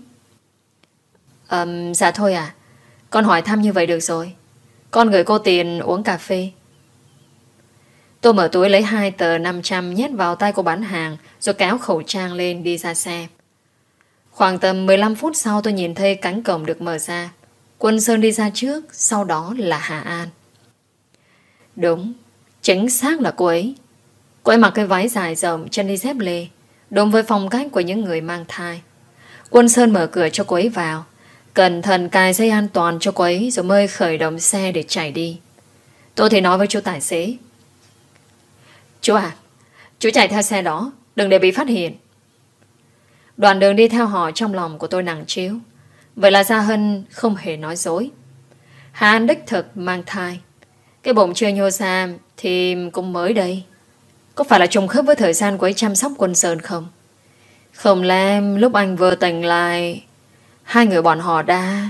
Dạ thôi à. Con hỏi thăm như vậy được rồi. Con gửi cô tiền uống cà phê. Tôi mở túi lấy 2 tờ 500 nhét vào tay cô bán hàng, rồi kéo khẩu trang lên đi ra xe. Khoảng tầm 15 phút sau tôi nhìn thấy cánh cổng được mở ra. Quân Sơn đi ra trước, sau đó là Hà An. Đúng, chính xác là cô ấy. Cô ấy mặc cái váy dài rộng, chân đi dép lê, đúng với phong cách của những người mang thai. Quân Sơn mở cửa cho cô ấy vào, cẩn thận cài dây an toàn cho cô ấy, rồi mới khởi động xe để chạy đi. Tôi thì nói với chú tài xế. Chú à, chú chạy theo xe đó, đừng để bị phát hiện. Đoạn đường đi theo họ trong lòng của tôi nặng trĩu. Vậy là Gia Hân không hề nói dối. Hà An đích thực mang thai. Cái bụng chưa nhô ra thì cũng mới đây. Có phải là trùng khớp với thời gian của ấy chăm sóc Quân Sơn không? Không lẽ lúc anh vừa tỉnh lại, hai người bọn họ đã...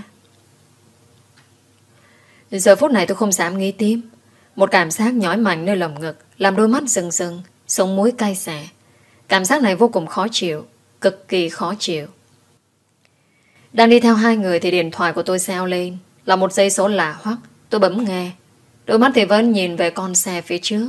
Giờ phút này tôi không dám nghĩ tiếp. Một cảm giác nhói mạnh nơi lồng ngực, làm đôi mắt rưng rưng, sống mũi cay xè. Cảm giác này vô cùng khó chịu, cực kỳ khó chịu. Đang đi theo hai người thì điện thoại của tôi reo lên. Là một dây số lạ hoắc. Tôi bấm nghe. Đôi mắt thì vẫn nhìn về con xe phía trước.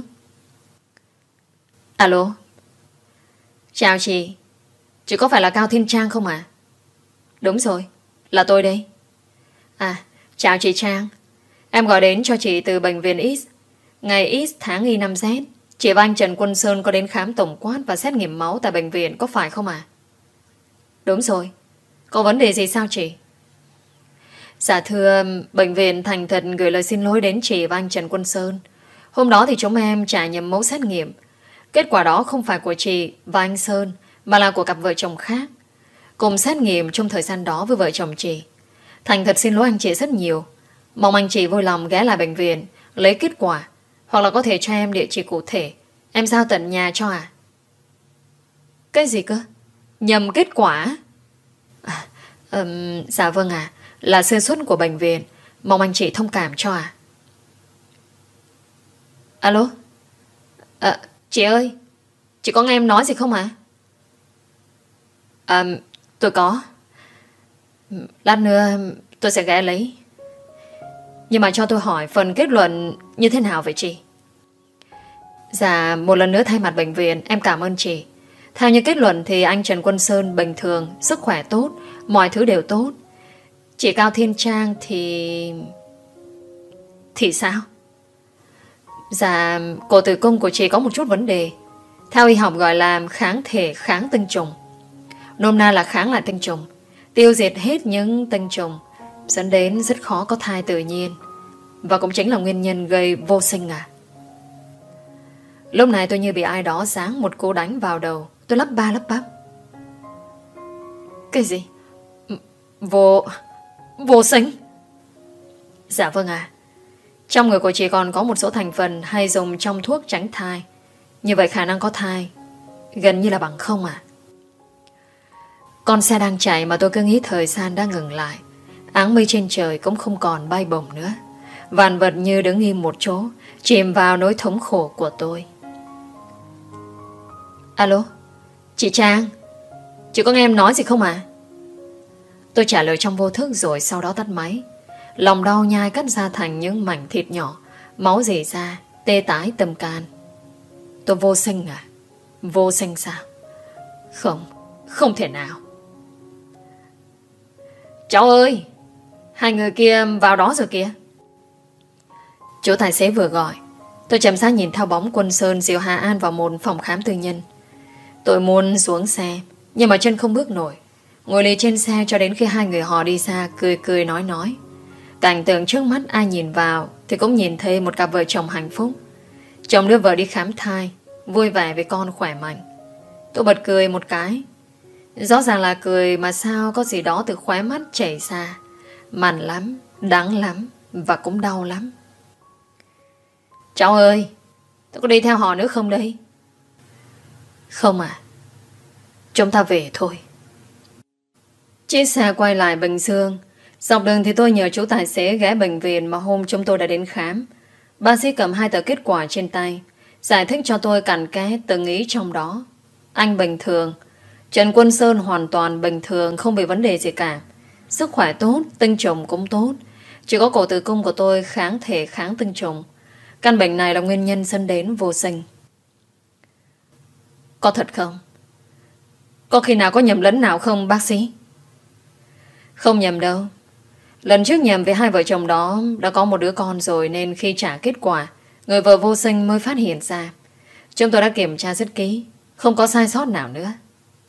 Alo. Chào chị. Chị có phải là Cao Thiên Trang không ạ? Đúng rồi, là tôi đây. À, chào chị Trang. Em gọi đến cho chị từ bệnh viện X. Ngày X tháng Y 5Z. Chị và anh Trần Quân Sơn có đến khám tổng quát và xét nghiệm máu tại bệnh viện, có phải không ạ? Đúng rồi. Có vấn đề gì sao chị? Dạ thưa, bệnh viện thành thật gửi lời xin lỗi đến chị và anh Trần Quân Sơn. Hôm đó thì chúng em trả nhầm mẫu xét nghiệm. Kết quả đó không phải của chị và anh Sơn, mà là của cặp vợ chồng khác. Cùng xét nghiệm trong thời gian đó với vợ chồng chị. Thành thật xin lỗi anh chị rất nhiều. Mong anh chị vui lòng ghé lại bệnh viện, lấy kết quả, hoặc là có thể cho em địa chỉ cụ thể. Em giao tận nhà cho à? Cái gì cơ? Nhầm kết quả? Dạ vâng ạ. Là sơ suất của bệnh viện. Mong anh chị thông cảm cho à? Alo? Chị ơi, chị có nghe em nói gì không ạ? Tôi có. Lát nữa tôi sẽ ghé lấy. Nhưng mà cho tôi hỏi phần kết luận như thế nào vậy chị? Dạ, một lần nữa thay mặt bệnh viện, em cảm ơn chị. Theo như kết luận thì anh Trần Quân Sơn bình thường, sức khỏe tốt, mọi thứ đều tốt. Chị Cao Thiên Trang thì... Thì sao? Dạ, cổ tử cung của chị có một chút vấn đề. Theo y học gọi là kháng thể kháng tinh trùng. Nôm na là kháng lại tinh trùng, tiêu diệt hết những tinh trùng, dẫn đến rất khó có thai tự nhiên. Và cũng chính là nguyên nhân gây vô sinh à? Lúc này tôi như bị ai đó giáng một cú đánh vào đầu. Tôi lắp ba lắp bắp. Cái gì? Vô sinh? Dạ vâng ạ. Trong người của chị còn có một số thành phần hay dùng trong thuốc tránh thai. Như vậy khả năng có thai gần như là bằng không à? Con xe đang chạy mà tôi cứ nghĩ thời gian đã ngừng lại. Áng mây trên trời cũng không còn bay bổng nữa. Vạn vật như đứng im một chỗ, chìm vào nỗi thống khổ của tôi. Alo, chị Trang, chị có nghe em nói gì không à? Tôi trả lời trong vô thức rồi sau đó tắt máy. Lòng đau nhai cắt ra thành những mảnh thịt nhỏ, máu rỉ ra, tê tái tâm can. Tôi vô sinh à? Vô sinh sao? Không thể nào. Cháu ơi, hai người kia vào đó rồi kìa. Chú tài xế vừa gọi. Tôi chậm rãi nhìn theo bóng Quân Sơn dìu Hà An vào một phòng khám tư nhân. Tôi muốn xuống xe, nhưng mà chân không bước nổi. Ngồi lì trên xe cho đến khi hai người họ đi xa, cười cười nói. Cảnh tượng trước mắt ai nhìn vào thì cũng nhìn thấy một cặp vợ chồng hạnh phúc. Chồng đưa vợ đi khám thai, vui vẻ với con khỏe mạnh. Tôi bật cười một cái. Rõ ràng là cười mà sao có gì đó từ khóe mắt chảy ra. Mặn lắm, đắng lắm và cũng đau lắm. Cháu ơi, tôi có đi theo họ nữa không đây? Không à, chúng ta về thôi. Chiếc xe quay lại Bình Dương. Dọc đường thì tôi nhờ chú tài xế ghé bệnh viện mà hôm chúng tôi đã đến khám. Bác sĩ cầm 2 tờ kết quả trên tay, giải thích cho tôi cặn kẽ từng ý trong đó. Anh bình thường, Trần Quân Sơn hoàn toàn bình thường, không bị vấn đề gì cả. Sức khỏe tốt, tinh trùng cũng tốt. Chỉ có cổ tử cung của tôi kháng thể kháng tinh trùng. Căn bệnh này là nguyên nhân dẫn đến vô sinh. Có thật không? Có khi nào có nhầm lẫn nào không bác sĩ? Không nhầm đâu. Lần trước nhầm với hai vợ chồng đó đã có một đứa con rồi, nên khi trả kết quả, người vợ vô sinh mới phát hiện ra. Chúng tôi đã kiểm tra rất kỹ, không có sai sót nào nữa.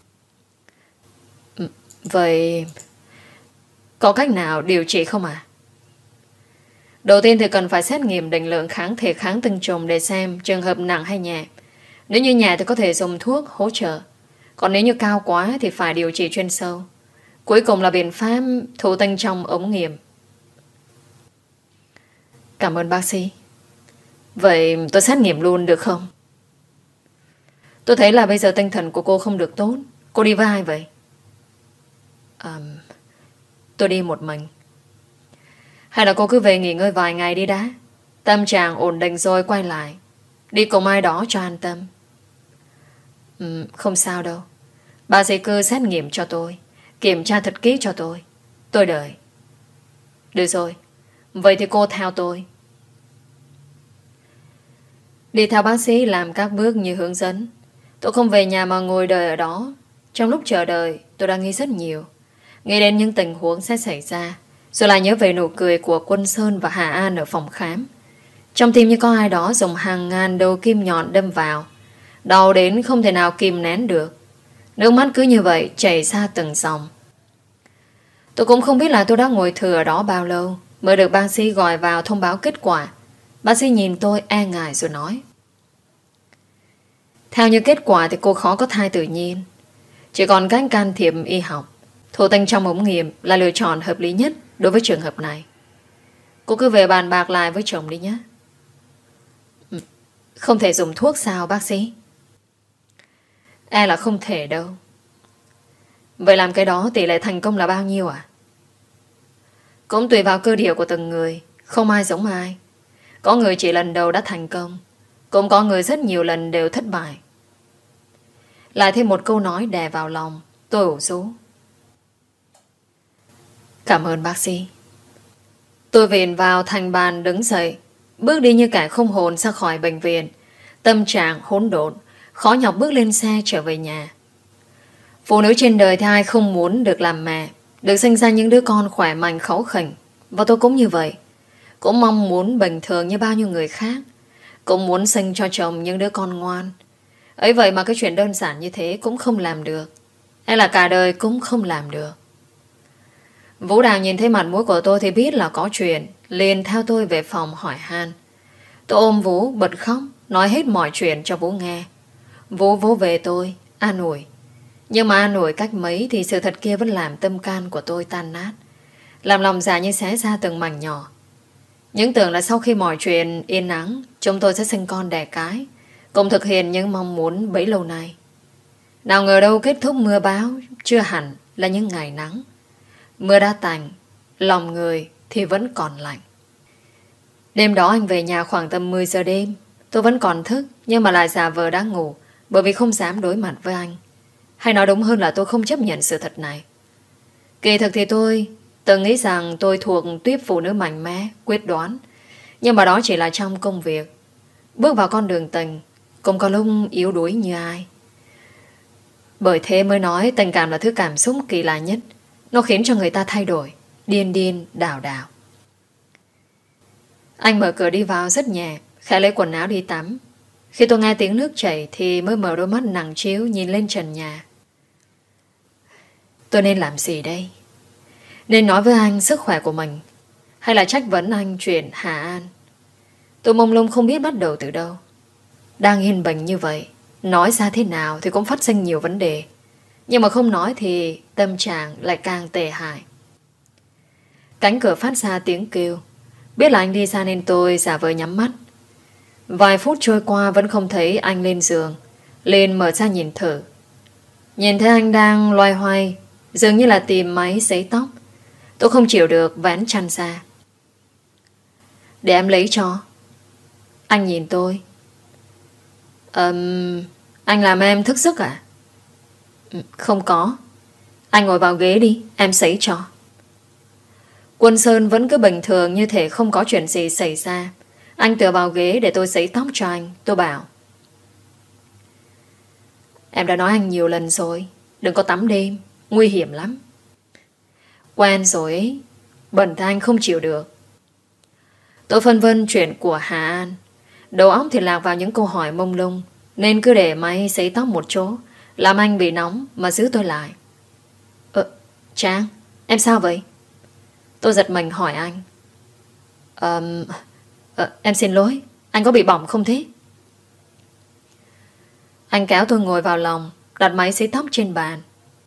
Vậy có cách nào điều trị không ạ? Đầu tiên thì cần phải xét nghiệm định lượng kháng thể kháng tinh trùng để xem trường hợp nặng hay nhẹ. Nếu như nhẹ thì có thể dùng thuốc hỗ trợ. Còn nếu như cao quá thì phải điều trị chuyên sâu. Cuối cùng là biện pháp thụ tinh trong ống nghiệm. Cảm ơn bác sĩ. Vậy tôi xét nghiệm luôn được không? Tôi thấy là bây giờ tinh thần của cô không được tốt. Cô đi với ai vậy? Tôi đi một mình. Hay là cô cứ về nghỉ ngơi vài ngày đi đã. Tâm trạng ổn định rồi quay lại. Đi cùng ai đó cho an tâm. Không sao đâu. Bác sĩ cứ xét nghiệm cho tôi, kiểm tra thật kỹ cho tôi. Tôi đợi. Được rồi. Vậy thì cô theo tôi. Đi theo bác sĩ làm các bước như hướng dẫn. Tôi không về nhà mà ngồi đợi ở đó. Trong lúc chờ đợi, tôi đang nghĩ rất nhiều. Nghĩ đến những tình huống sẽ xảy ra, rồi lại nhớ về nụ cười của Quân Sơn và Hà An ở phòng khám. Trong tim như có ai đó dùng hàng ngàn đầu kim nhọn đâm vào. Đau đến không thể nào kìm nén được. Nước mắt cứ như vậy chảy ra từng dòng. Tôi cũng không biết là tôi đã ngồi thử ở đó bao lâu mới được bác sĩ gọi vào thông báo kết quả. Bác sĩ nhìn tôi e ngại rồi nói: theo như kết quả thì cô khó có thai tự nhiên. Chỉ còn cách can thiệp y học. Thụ tinh trong ống nghiệm là lựa chọn hợp lý nhất đối với trường hợp này. Cô cứ về bàn bạc lại với chồng đi nhé. Không thể dùng thuốc sao bác sĩ? E là không thể đâu. Vậy làm cái đó tỷ lệ thành công là bao nhiêu ạ? Cũng tùy vào cơ địa của từng người. Không ai giống ai. Có người chỉ lần đầu đã thành công, cũng có người rất nhiều lần đều thất bại. Lại thêm một câu nói đè vào lòng. Tôi ủ rũ. Cảm ơn bác sĩ. Tôi viện vào thành bàn đứng dậy, bước đi như kẻ không hồn ra khỏi bệnh viện. Tâm trạng hỗn độn, khó nhọc bước lên xe trở về nhà. Phụ nữ trên đời thì ai không muốn được làm mẹ, được sinh ra những đứa con khỏe mạnh kháu khỉnh. Và tôi cũng như vậy. Cũng mong muốn bình thường như bao nhiêu người khác. Cũng muốn sinh cho chồng những đứa con ngoan. Ấy vậy mà cái chuyện đơn giản như thế cũng không làm được. Hay là cả đời cũng không làm được. Vũ Đào nhìn thấy mặt mũi của tôi thì biết là có chuyện, liền theo tôi về phòng hỏi han. Tôi ôm Vũ bật khóc, nói hết mọi chuyện cho Vũ nghe. Vũ vỗ về tôi, an ủi. Nhưng mà an ủi cách mấy thì sự thật kia vẫn làm tâm can của tôi tan nát, làm lòng dạ như xé ra từng mảnh nhỏ. Những tưởng là sau khi mọi chuyện yên ắng, chúng tôi sẽ sinh con đẻ cái, cùng thực hiện những mong muốn bấy lâu nay. Nào ngờ đâu kết thúc mưa bão chưa hẳn là những ngày nắng. Mưa đã tạnh, lòng người thì vẫn còn lạnh. Đêm đó anh về nhà khoảng tầm 10 giờ đêm. Tôi vẫn còn thức, nhưng mà lại giả vờ đang ngủ, bởi vì không dám đối mặt với anh. Hay nói đúng hơn là tôi không chấp nhận sự thật này. Kỳ thực thì tôi từng nghĩ rằng tôi thuộc tuýp phụ nữ mạnh mẽ, quyết đoán. Nhưng mà đó chỉ là trong công việc. Bước vào con đường tình, cũng có lúc yếu đuối như ai. Bởi thế mới nói tình cảm là thứ cảm xúc kỳ lạ nhất. Nó khiến cho người ta thay đổi, điên điên, đảo đảo. Anh mở cửa đi vào rất nhẹ, khẽ lấy quần áo đi tắm. Khi tôi nghe tiếng nước chảy thì mới mở đôi mắt nặng trĩu nhìn lên trần nhà. Tôi nên làm gì đây? Nên nói với anh sức khỏe của mình, hay là trách vấn anh chuyện Hà An? Tôi mông lung không biết bắt đầu từ đâu. Đang yên bình như vậy, nói ra thế nào thì cũng phát sinh nhiều vấn đề. Nhưng mà không nói thì tâm trạng lại càng tệ hại. Cánh cửa phát ra tiếng kêu. Biết là anh đi xa nên tôi giả vờ nhắm mắt. Vài phút trôi qua vẫn không thấy anh lên giường. Lên mở ra nhìn thử. Nhìn thấy anh đang loay hoay, dường như là tìm máy sấy tóc. Tôi không chịu được vén chăn ra. Để em lấy cho. Anh nhìn tôi. Anh làm em thức giấc à? Không có. Anh ngồi vào ghế đi, em sấy cho. Quân Sơn vẫn cứ bình thường như thể không có chuyện gì xảy ra. Anh tựa vào ghế để tôi sấy tóc cho anh. Tôi bảo: em đã nói anh nhiều lần rồi, đừng có tắm đêm, nguy hiểm lắm. Quen rồi ấy, bẩn thì anh không chịu được. Tôi phân vân chuyện của Hà An. Đầu óc thì lạc vào những câu hỏi mông lung, nên cứ để máy sấy tóc một chỗ, làm anh bị nóng mà giữ tôi lại. Trang, em sao vậy? Tôi giật mình hỏi anh. Em xin lỗi, anh có bị bỏng không thế? Anh kéo tôi ngồi vào lòng, đặt máy sấy tóc trên bàn.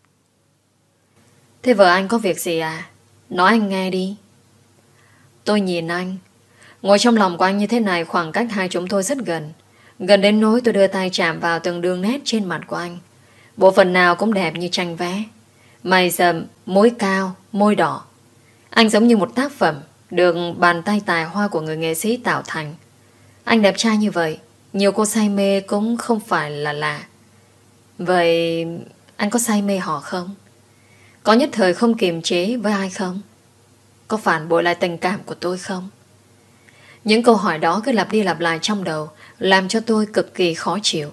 Thế vợ anh có việc gì à? Nói anh nghe đi. Tôi nhìn anh. Ngồi trong lòng của anh như thế này, khoảng cách hai chúng tôi rất gần. Gần đến nỗi tôi đưa tay chạm vào từng đường nét trên mặt của anh. Bộ phận nào cũng đẹp như tranh vẽ. Mày rậm, môi cao, môi đỏ. Anh giống như một tác phẩm được bàn tay tài hoa của người nghệ sĩ tạo thành. Anh đẹp trai như vậy, nhiều cô say mê cũng không phải là lạ. Vậy anh có say mê họ không? Có nhất thời không kiềm chế với ai không? Có phản bội lại tình cảm của tôi không? Những câu hỏi đó cứ lặp đi lặp lại trong đầu, làm cho tôi cực kỳ khó chịu.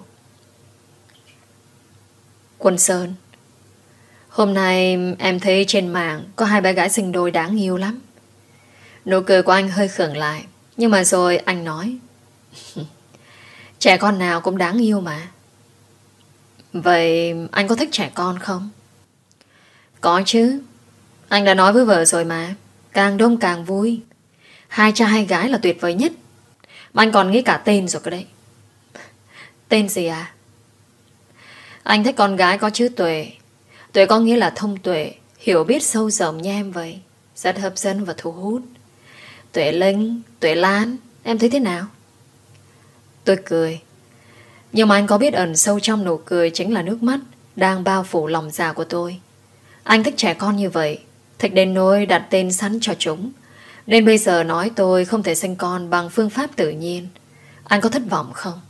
Quân Sơn, hôm nay em thấy trên mạng có hai bé gái sinh đôi đáng yêu lắm. Nụ cười của anh hơi khựng lại, nhưng mà rồi anh nói: trẻ con nào cũng đáng yêu mà. Vậy anh có thích trẻ con không? Có chứ. Anh đã nói với vợ rồi mà, càng đông càng vui. Hai trai hai gái là tuyệt vời nhất. Mà anh còn nghĩ cả tên rồi cơ đấy. Tên gì à? Anh thích con gái có chữ Tuệ. Tuệ có nghĩa là thông tuệ, hiểu biết sâu rộng như em vậy. Rất hấp dẫn và thu hút. Tuệ Linh, Tuệ Lan, em thấy thế nào? Tôi cười. Nhưng mà anh có biết ẩn sâu trong nụ cười chính là nước mắt đang bao phủ lòng dạ của tôi. Anh thích trẻ con như vậy, thích đến nỗi đặt tên sẵn cho chúng. Nên bây giờ nói tôi không thể sinh con bằng phương pháp tự nhiên, anh có thất vọng không?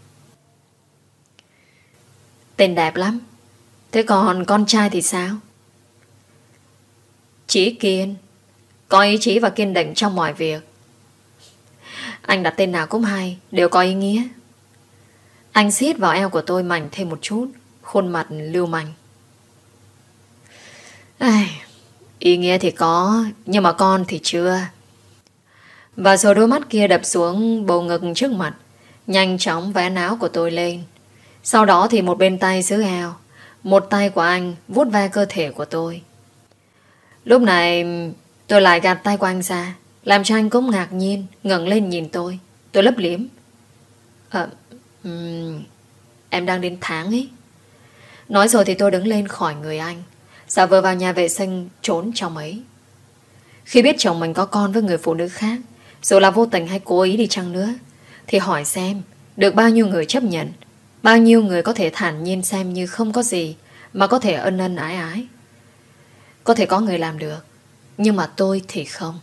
Tên đẹp lắm. Thế còn con trai thì sao? Chí Kiên. Có ý chí và kiên định trong mọi việc. Anh đặt tên nào cũng hay, đều có ý nghĩa. Anh siết vào eo của tôi mạnh thêm một chút, khuôn mặt lưu manh. Ý nghĩa thì có, nhưng mà con thì chưa. Và rồi đôi mắt kia đập xuống bầu ngực trước mặt, nhanh chóng vén áo của tôi lên. Sau đó thì một bên tay giữ eo, một tay của anh vuốt ve cơ thể của tôi. Lúc này tôi lại gạt tay của anh ra, làm cho anh cũng ngạc nhiên ngẩng lên nhìn tôi. Tôi lấp liếm: em đang đến tháng ấy. Nói rồi thì tôi đứng lên khỏi người anh, giả vờ vào nhà vệ sinh trốn trong ấy. Khi biết chồng mình có con với người phụ nữ khác, dù là vô tình hay cố ý đi chăng nữa, thì hỏi xem được bao nhiêu người chấp nhận, bao nhiêu người có thể thản nhiên xem như không có gì, mà có thể ân ân ái ái. Có thể có người làm được, nhưng mà tôi thì không.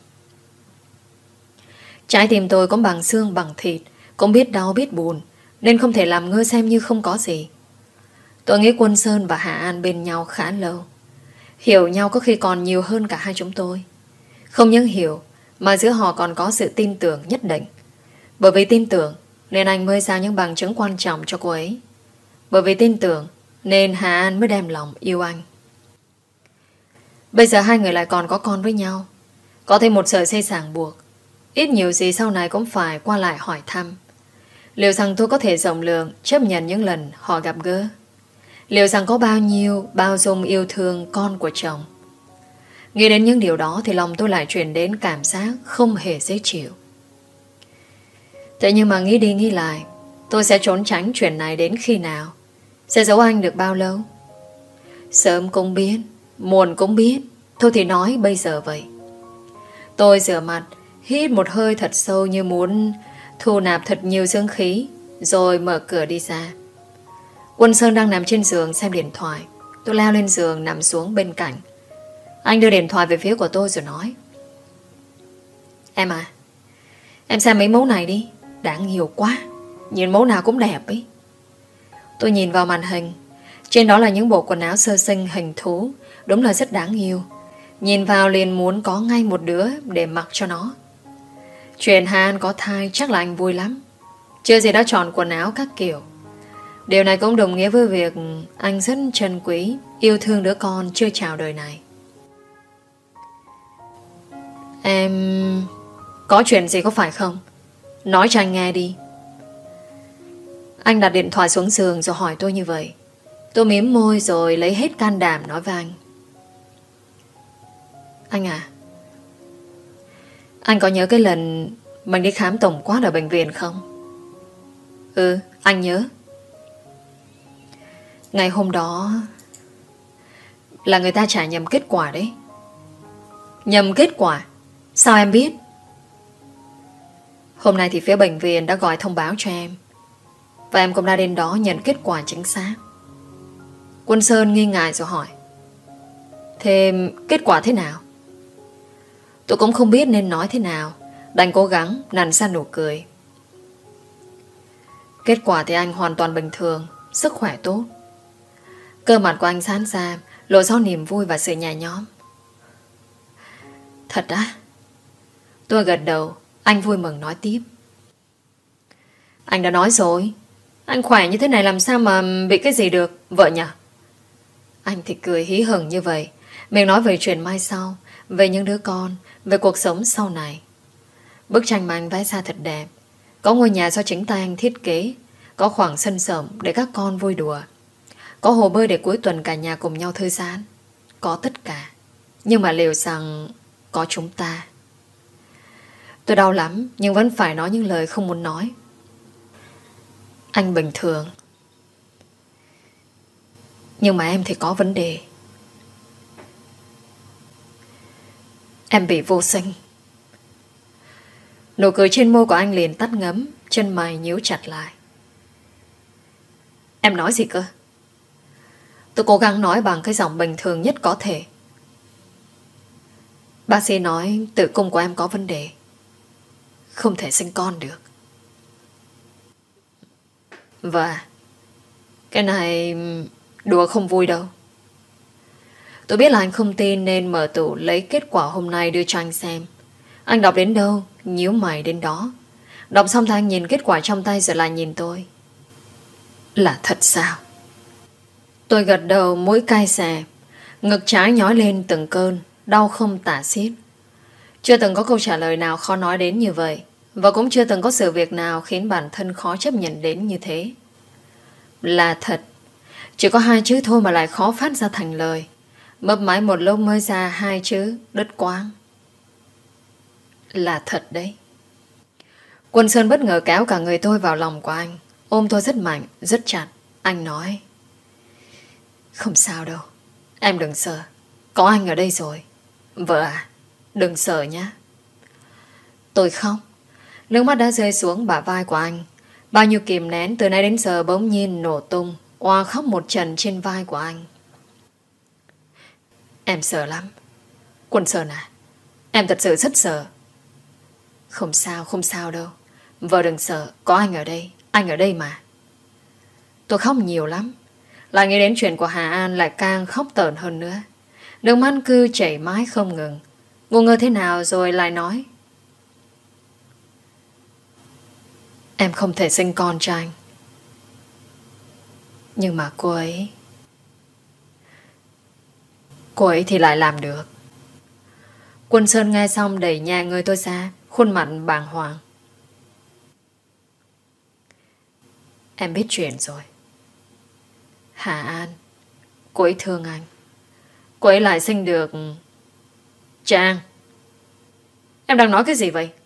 Trái tim tôi cũng bằng xương bằng thịt, cũng biết đau biết buồn, nên không thể làm ngơ xem như không có gì. Tôi nghĩ Quân Sơn và Hạ An bên nhau khá lâu, hiểu nhau có khi còn nhiều hơn cả hai chúng tôi. Không những hiểu, mà giữa họ còn có sự tin tưởng nhất định. Bởi vì tin tưởng nên anh mới giao những bằng chứng quan trọng cho cô ấy. Bởi vì tin tưởng nên Hà An mới đem lòng yêu anh. Bây giờ hai người lại còn có con với nhau, có thêm một sợi dây ràng buộc. Ít nhiều gì sau này cũng phải qua lại hỏi thăm. Liệu rằng tôi có thể rộng lượng chấp nhận những lần họ gặp gỡ? Liệu rằng có bao nhiêu bao dung yêu thương con của chồng? Nghĩ đến những điều đó thì lòng tôi lại truyền đến cảm giác không hề dễ chịu. Thế nhưng mà nghĩ đi nghĩ lại, tôi sẽ trốn tránh chuyện này đến khi nào? Sẽ giấu anh được bao lâu? Sớm cũng biết, muộn cũng biết. Thôi thì nói bây giờ vậy. Tôi rửa mặt, hít một hơi thật sâu như muốn thu nạp thật nhiều dương khí, rồi mở cửa đi ra. Quân Sơn đang nằm trên giường xem điện thoại. Tôi leo lên giường nằm xuống bên cạnh. Anh đưa điện thoại về phía của tôi rồi nói: Em à, em xem mấy mẫu này đi, đáng yêu quá. Nhìn mẫu nào cũng đẹp ấy. Tôi nhìn vào màn hình. Trên đó là những bộ quần áo sơ sinh hình thú. Đúng là rất đáng yêu. Nhìn vào liền muốn có ngay một đứa để mặc cho nó. Chuyện Hà An có thai chắc là anh vui lắm. Chưa gì đã chọn quần áo các kiểu. Điều này cũng đồng nghĩa với việc anh rất trân quý, yêu thương đứa con chưa chào đời này. Em có chuyện gì có phải không? Nói cho anh nghe đi. Anh đặt điện thoại xuống giường rồi hỏi tôi như vậy. Tôi mím môi rồi lấy hết can đảm nói với anh: Anh à, anh có nhớ cái lần mình đi khám tổng quát ở bệnh viện không? Ừ, anh nhớ. Ngày hôm đó là người ta trả nhầm kết quả đấy. Nhầm kết quả? Sao em biết? Hôm nay thì phía bệnh viện đã gọi thông báo cho em, và em cũng đã đến đó nhận kết quả chính xác. Quân Sơn nghi ngại rồi hỏi: Thế kết quả thế nào? Tôi cũng không biết nên nói thế nào, đành cố gắng nặn ra nụ cười. Kết quả thì anh hoàn toàn bình thường, sức khỏe tốt. Cơ mặt của anh sáng ra lộ rõ niềm vui và sự nhẹ nhõm. Thật á? Tôi gật đầu. Anh vui mừng nói tiếp: Anh đã nói rồi, anh khỏe như thế này làm sao mà bị cái gì được, vợ nhỉ? Anh thì cười hí hửng như vậy. Mình nói về chuyện mai sau, về những đứa con, về cuộc sống sau này. Bức tranh mà anh vẽ ra thật đẹp. Có ngôi nhà do chính tay anh thiết kế, có khoảng sân rộng để các con vui đùa, có hồ bơi để cuối tuần cả nhà cùng nhau thư giãn. Có tất cả. Nhưng mà liệu rằng có chúng ta? Tôi đau lắm, nhưng vẫn phải nói những lời không muốn nói. Anh bình thường, nhưng mà em thì có vấn đề. Em bị vô sinh. Nụ cười trên môi của anh liền tắt ngấm, chân mày nhíu chặt lại. Em nói gì cơ? Tôi cố gắng nói bằng cái giọng bình thường nhất có thể. Bác sĩ nói tử cung của em có vấn đề, không thể sinh con được. Và cái này đùa không vui đâu. Tôi biết là anh không tin nên mở tủ lấy kết quả hôm nay đưa cho anh xem. Anh đọc đến đâu nhíu mày đến đó. Đọc xong thì anh nhìn kết quả trong tay rồi lại nhìn tôi. Là thật sao? Tôi gật đầu, mũi cay xè, ngực trái nhói lên từng cơn, đau không tả xiết. Chưa từng có câu trả lời nào khó nói đến như vậy, và cũng chưa từng có sự việc nào khiến bản thân khó chấp nhận đến như thế. Là thật. Chỉ có hai chữ thôi mà lại khó phát ra thành lời. Mấp máy một lúc mới ra hai chữ đứt quãng. Là thật đấy. Quân Sơn bất ngờ kéo cả người tôi vào lòng của anh, ôm tôi rất mạnh, rất chặt. Anh nói: Không sao đâu, em đừng sợ, có anh ở đây rồi. Vợ à, đừng sợ nhé. Tôi khóc. Nước mắt đã rơi xuống bả vai của anh. Bao nhiêu kìm nén từ nay đến giờ bỗng nhiên nổ tung, oa khóc một trận trên vai của anh. Em sợ lắm. Quân Sơn à, em thật sự rất sợ. Không sao, không sao đâu. Vợ đừng sợ, có anh ở đây mà. Tôi khóc nhiều lắm. Lại nghĩ đến chuyện của Hà An lại càng khóc tởn hơn nữa. Nước mắt cứ chảy mãi không ngừng. Ngu ngơ thế nào rồi lại nói: Em không thể sinh con cho anh. Nhưng mà cô ấy thì lại làm được. Quân Sơn nghe xong đẩy nhà người tôi ra, khuôn mặt bàng hoàng. Em biết chuyện rồi. Hà An, cô ấy thương anh. Cô ấy lại sinh được Trang. Em đang nói cái gì vậy?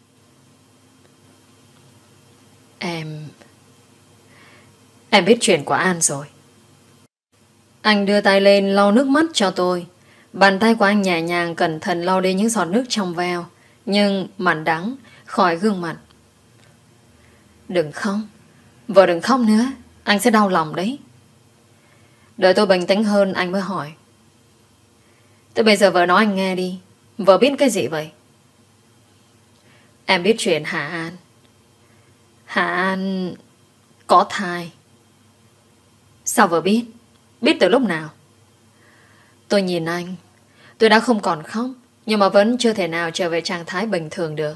Em biết chuyện của An rồi. Anh đưa tay lên lau nước mắt cho tôi. Bàn tay của anh nhẹ nhàng cẩn thận lau đi những giọt nước trong veo, nhưng mặn đắng khỏi gương mặt. Đừng khóc. Vợ đừng khóc nữa. Anh sẽ đau lòng đấy. Đợi tôi bình tĩnh hơn anh mới hỏi. Từ bây giờ vợ nói anh nghe đi. Vợ biết cái gì vậy? Em biết chuyện Hà An. Hà An có thai. Sao vợ biết? Biết từ lúc nào? Tôi nhìn anh. Tôi đã không còn khóc, nhưng mà vẫn chưa thể nào trở về trạng thái bình thường được.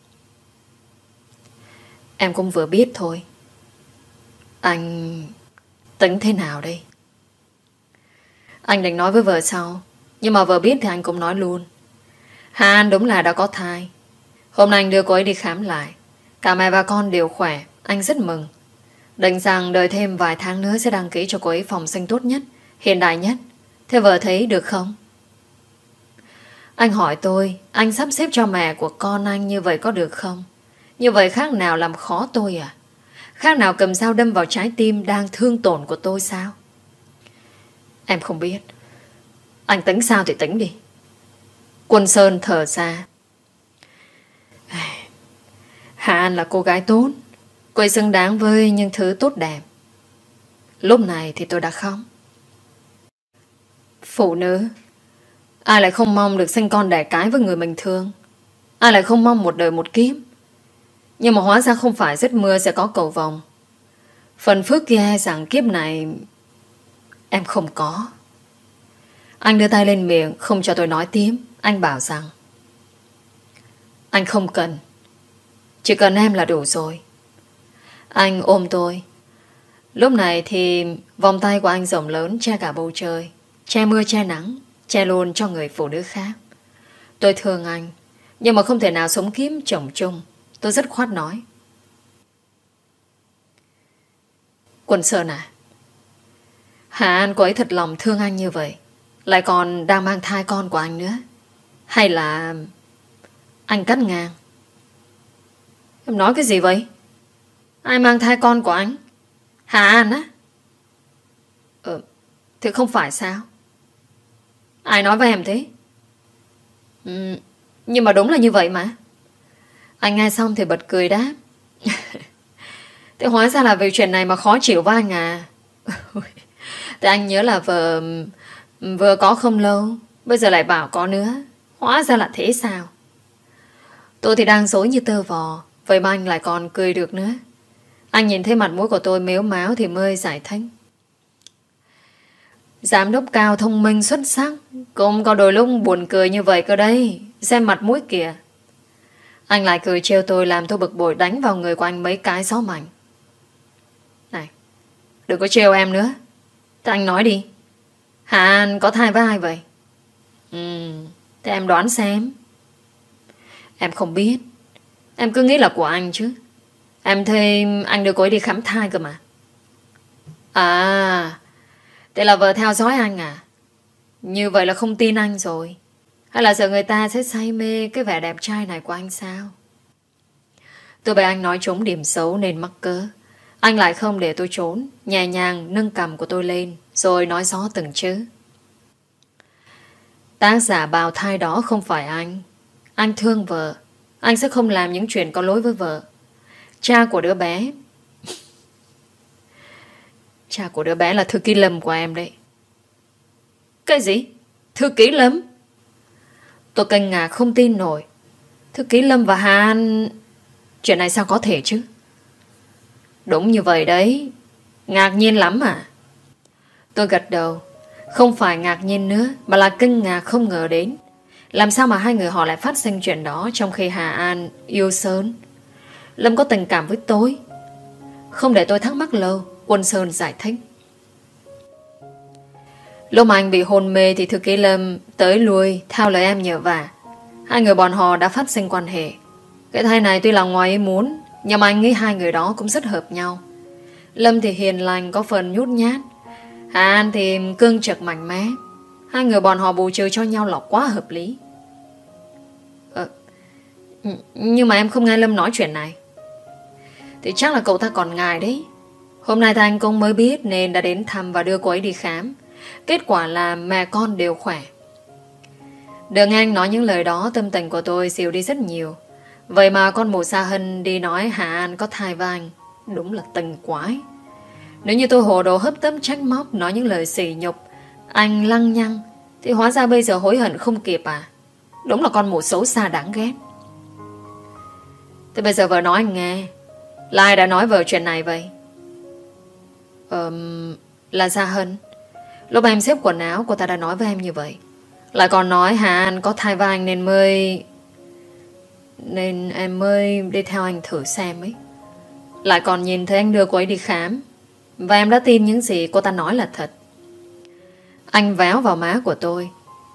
Em cũng vừa biết thôi. Anh tính thế nào đây? Anh định nói với vợ sau, nhưng mà vợ biết thì anh cũng nói luôn. Hà An đúng là đã có thai. Hôm nay anh đưa cô ấy đi khám lại. Cả mẹ và con đều khỏe. Anh rất mừng. Định rằng đợi thêm vài tháng nữa sẽ đăng ký cho cô ấy phòng sinh tốt nhất, hiện đại nhất. Thế vợ thấy được không? Anh hỏi tôi, anh sắp xếp cho mẹ của con anh như vậy có được không? Như vậy khác nào làm khó tôi à? Khác nào cầm dao đâm vào trái tim đang thương tổn của tôi sao? Em không biết. Anh tính sao thì tính đi. Quân Sơn thở ra. Hà An là cô gái tốt. Cô ấy xứng đáng với những thứ tốt đẹp. Lúc này thì tôi đã khóc. Phụ nữ, ai lại không mong được sinh con đẻ cái với người mình thương? Ai lại không mong một đời một kiếp? Nhưng mà hóa ra không phải giấc mưa sẽ có cầu vồng. Phần phước kia e rằng kiếp này em không có. Anh đưa tay lên miệng không cho tôi nói tiếp. Anh bảo rằng anh không cần. Chỉ cần em là đủ rồi. Anh ôm tôi. Lúc này thì vòng tay của anh rộng lớn che cả bầu trời, che mưa che nắng, che luôn cho người phụ nữ khác. Tôi thương anh, nhưng mà không thể nào sống kiếm chồng chung. Tôi rất khoát nói. Quân Sơn à, Hà An cô ấy thật lòng thương anh như vậy, lại còn đang mang thai con của anh nữa. Hay là anh cắt ngang? Em nói cái gì vậy? Ai mang thai con của anh? Hà An á? Thì không phải sao? Ai nói với em thế? Nhưng mà đúng là như vậy mà. Anh nghe xong thì bật cười đáp. Thế hóa ra là vì chuyện này mà khó chịu với anh à? Thì anh nhớ là vừa có không lâu, bây giờ lại bảo có nữa. Hóa ra là thế sao? Tôi thì đang dối như tơ vò, vậy mà anh lại còn cười được nữa. Anh nhìn thấy mặt mũi của tôi mếu máo thì mới giải thích. Giám đốc cao thông minh xuất sắc, cũng có đôi lúc buồn cười như vậy cơ đấy. Xem mặt mũi kìa. Anh lại cười trêu tôi, làm tôi bực bội đánh vào người của anh mấy cái gió mạnh. Này, đừng có trêu em nữa. Thế anh nói đi. Hà An có thai với ai vậy? Thế em đoán xem. Em không biết. Em cứ nghĩ là của anh chứ. Em thấy anh đưa cô ấy đi khám thai cơ mà. À, thế là vợ theo dõi anh à? Như vậy là không tin anh rồi. Hay là sợ người ta sẽ say mê cái vẻ đẹp trai này của anh sao? Tôi bị anh nói trúng điểm xấu nên mắc cớ. Anh lại không để tôi trốn, nhẹ nhàng nâng cằm của tôi lên, rồi nói rõ từng chữ. Tác giả bào thai đó không phải anh. Anh thương vợ. Anh sẽ không làm những chuyện có lỗi với vợ. Cha của đứa bé Cha của đứa bé là thư ký Lâm của em đấy. Cái gì? Thư ký Lâm? Tôi kinh ngạc không tin nổi. Thư ký Lâm và Hà An... Chuyện này sao có thể chứ? Đúng như vậy đấy. Ngạc nhiên lắm à? Tôi gật đầu. Không phải ngạc nhiên nữa, mà là kinh ngạc không ngờ đến. Làm sao mà hai người họ lại phát sinh chuyện đó trong khi Hà An yêu Sơn? Lâm có tình cảm với tôi. Không để tôi thắc mắc lâu, Quân Sơn giải thích. Lúc mà anh bị hôn mê thì thư ký Lâm tới lui theo lời em nhờ vả. Hai người bọn họ đã phát sinh quan hệ. Cái thai này tuy là ngoài ý muốn, nhưng mà anh nghĩ hai người đó cũng rất hợp nhau. Lâm thì hiền lành, có phần nhút nhát. Hà An thì cương trực mạnh mẽ. Hai người bọn họ bù trừ cho nhau là quá hợp lý. Nhưng mà em không nghe Lâm nói chuyện này. Thì chắc là cậu ta còn ngại đấy. Hôm nay anh cũng mới biết nên đã đến thăm và đưa cô ấy đi khám. Kết quả là mẹ con đều khỏe. Được nghe anh nói những lời đó, tâm tình của tôi dịu đi rất nhiều. Vậy mà con mụ Sa Hân đi nói Hà An có thai với anh. Đúng là tình quái. Nếu như tôi hồ đồ hấp tấp trách móc, nói những lời sỉ nhục, anh lăng nhăng, thì hóa ra bây giờ hối hận không kịp à? Đúng là con mụ xấu xa đáng ghét. Thế bây giờ vợ nói anh nghe, là ai đã nói vợ chuyện này vậy? Là Sa Hân. Lúc em xếp quần áo, cô ta đã nói với em như vậy. Lại còn nói Hà An có thai với anh nên em mới đi theo anh thử xem ấy. Lại còn nhìn thấy anh đưa cô ấy đi khám, và em đã tin những gì cô ta nói là thật. Anh véo vào má của tôi.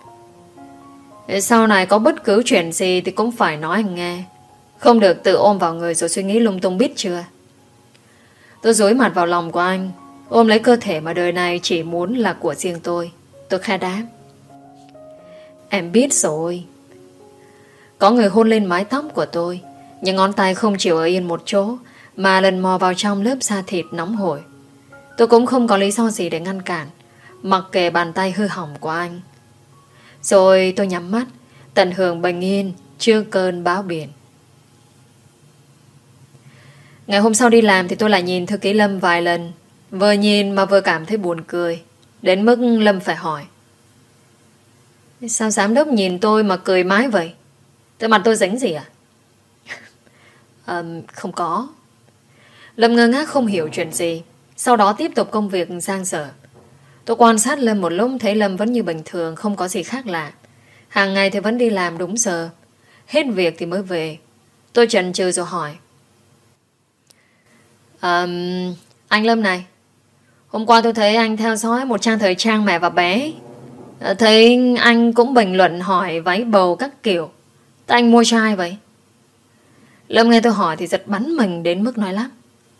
Sau này có bất cứ chuyện gì thì cũng phải nói anh nghe. Không được tự ôm vào người rồi suy nghĩ lung tung, biết chưa? Tôi dúi mặt vào lòng của anh, ôm lấy cơ thể mà đời này chỉ muốn là của riêng tôi. Tôi khẽ đáp. Em biết rồi. Có người hôn lên mái tóc của tôi, những ngón tay không chịu ở yên một chỗ, mà lần mò vào trong lớp da thịt nóng hổi. Tôi cũng không có lý do gì để ngăn cản, mặc kệ bàn tay hư hỏng của anh. Rồi tôi nhắm mắt, tận hưởng bình yên chưa cơn bão biển. Ngày hôm sau đi làm thì tôi lại nhìn thư ký Lâm vài lần. Vừa nhìn mà vừa cảm thấy buồn cười, đến mức Lâm phải hỏi. Sao giám đốc nhìn tôi mà cười mãi vậy? Tới mặt tôi dính gì à? Không có. Lâm ngơ ngác không hiểu chuyện gì. Sau đó tiếp tục công việc giang dở. Tôi quan sát Lâm một lúc, thấy Lâm vẫn như bình thường, không có gì khác lạ. Hàng ngày thì vẫn đi làm đúng giờ, hết việc thì mới về. Tôi chần chừ rồi hỏi. Anh Lâm này, hôm qua tôi thấy anh theo dõi một trang thời trang mẹ và bé. Thấy anh cũng bình luận hỏi váy bầu các kiểu. Tại anh mua cho ai vậy? Lâm nghe tôi hỏi thì giật bắn mình đến mức nói lắp.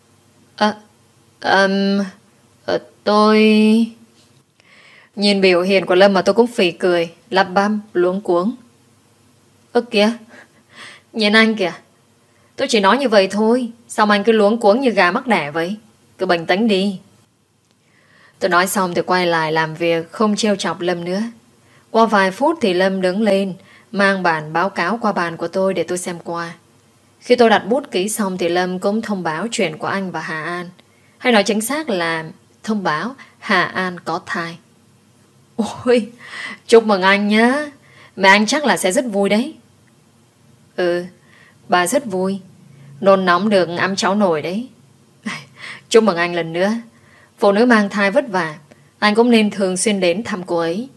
Tôi... Nhìn biểu hiện của Lâm mà tôi cũng phì cười, lắp bắp, luống cuống. Kìa, nhìn anh kìa. Tôi chỉ nói như vậy thôi, sao anh cứ luống cuống như gà mắc đẻ vậy? Cứ bình tĩnh đi. Tôi nói xong thì quay lại làm việc, không trêu chọc Lâm nữa. Qua vài phút thì Lâm đứng lên, mang bản báo cáo qua bàn của tôi để tôi xem qua. Khi tôi đặt bút ký xong thì Lâm cũng thông báo chuyện của anh và Hà An. Hay nói chính xác là thông báo Hà An có thai. Ôi, chúc mừng anh nhá. Mẹ anh chắc là sẽ rất vui đấy. Bà rất vui. Nôn nóng được ẵm cháu nổi đấy. Chúc mừng anh lần nữa. Phụ nữ mang thai vất vả, anh cũng nên thường xuyên đến thăm cô ấy.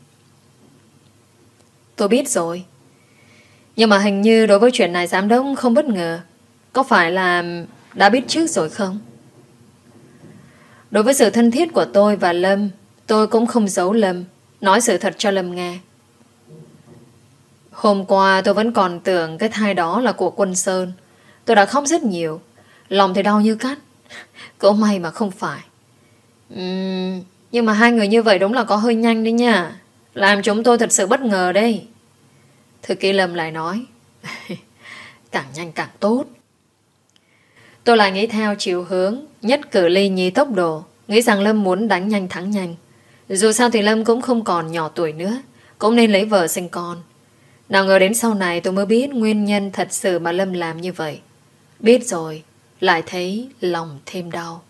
Tôi biết rồi. Nhưng mà hình như đối với chuyện này giám đốc không bất ngờ. Có phải là đã biết trước rồi không? Đối với sự thân thiết của tôi và Lâm, tôi cũng không giấu Lâm, nói sự thật cho Lâm nghe. Hôm qua tôi vẫn còn tưởng cái thai đó là của Quân Sơn. Tôi đã khóc rất nhiều, lòng thì đau như cắt. Cũng may mà không phải. Nhưng mà hai người như vậy đúng là có hơi nhanh đấy nha. Làm chúng tôi thật sự bất ngờ đây. Thư ký Lâm lại nói. Càng nhanh càng tốt. Tôi lại nghĩ theo chiều hướng nhất cử ly nhì tốc độ, nghĩ rằng Lâm muốn đánh nhanh thắng nhanh. Dù sao thì Lâm cũng không còn nhỏ tuổi nữa, cũng nên lấy vợ sinh con. Nào ngờ đến sau này tôi mới biết nguyên nhân thật sự mà Lâm làm như vậy. Biết rồi, lại thấy lòng thêm đau.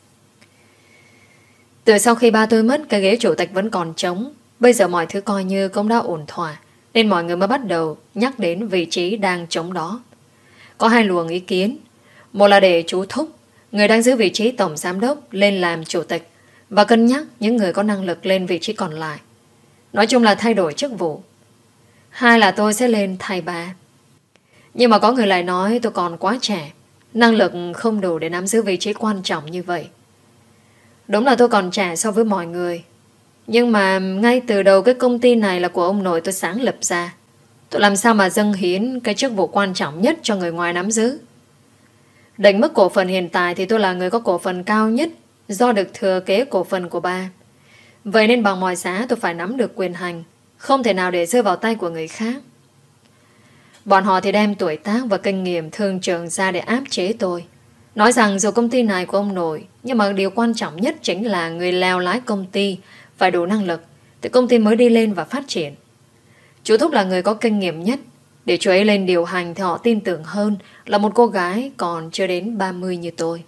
Từ sau khi ba tôi mất, cái ghế chủ tịch vẫn còn trống. Bây giờ mọi thứ coi như cũng đã ổn thỏa, nên mọi người mới bắt đầu nhắc đến vị trí đang trống đó. Có hai luồng ý kiến. Một là để chú Thúc, người đang giữ vị trí tổng giám đốc, lên làm chủ tịch và cân nhắc những người có năng lực lên vị trí còn lại. Nói chung là thay đổi chức vụ. Hai là tôi sẽ lên thay bà. Nhưng mà có người lại nói tôi còn quá trẻ, năng lực không đủ để nắm giữ vị trí quan trọng như vậy. Đúng là tôi còn trẻ so với mọi người. Nhưng mà ngay từ đầu cái công ty này là của ông nội tôi sáng lập ra. Tôi làm sao mà dâng hiến cái chức vụ quan trọng nhất cho người ngoài nắm giữ. Định mức cổ phần hiện tại thì tôi là người có cổ phần cao nhất do được thừa kế cổ phần của ba. Vậy nên bằng mọi giá tôi phải nắm được quyền hành, không thể nào để rơi vào tay của người khác. Bọn họ thì đem tuổi tác và kinh nghiệm thương trường ra để áp chế tôi. Nói rằng dù công ty này của ông nội, nhưng mà điều quan trọng nhất chính là người lèo lái công ty phải đủ năng lực thì công ty mới đi lên và phát triển. Chú Thúc là người có kinh nghiệm nhất. Để chú ấy lên điều hành thì họ tin tưởng hơn là một cô gái còn chưa đến 30 như tôi.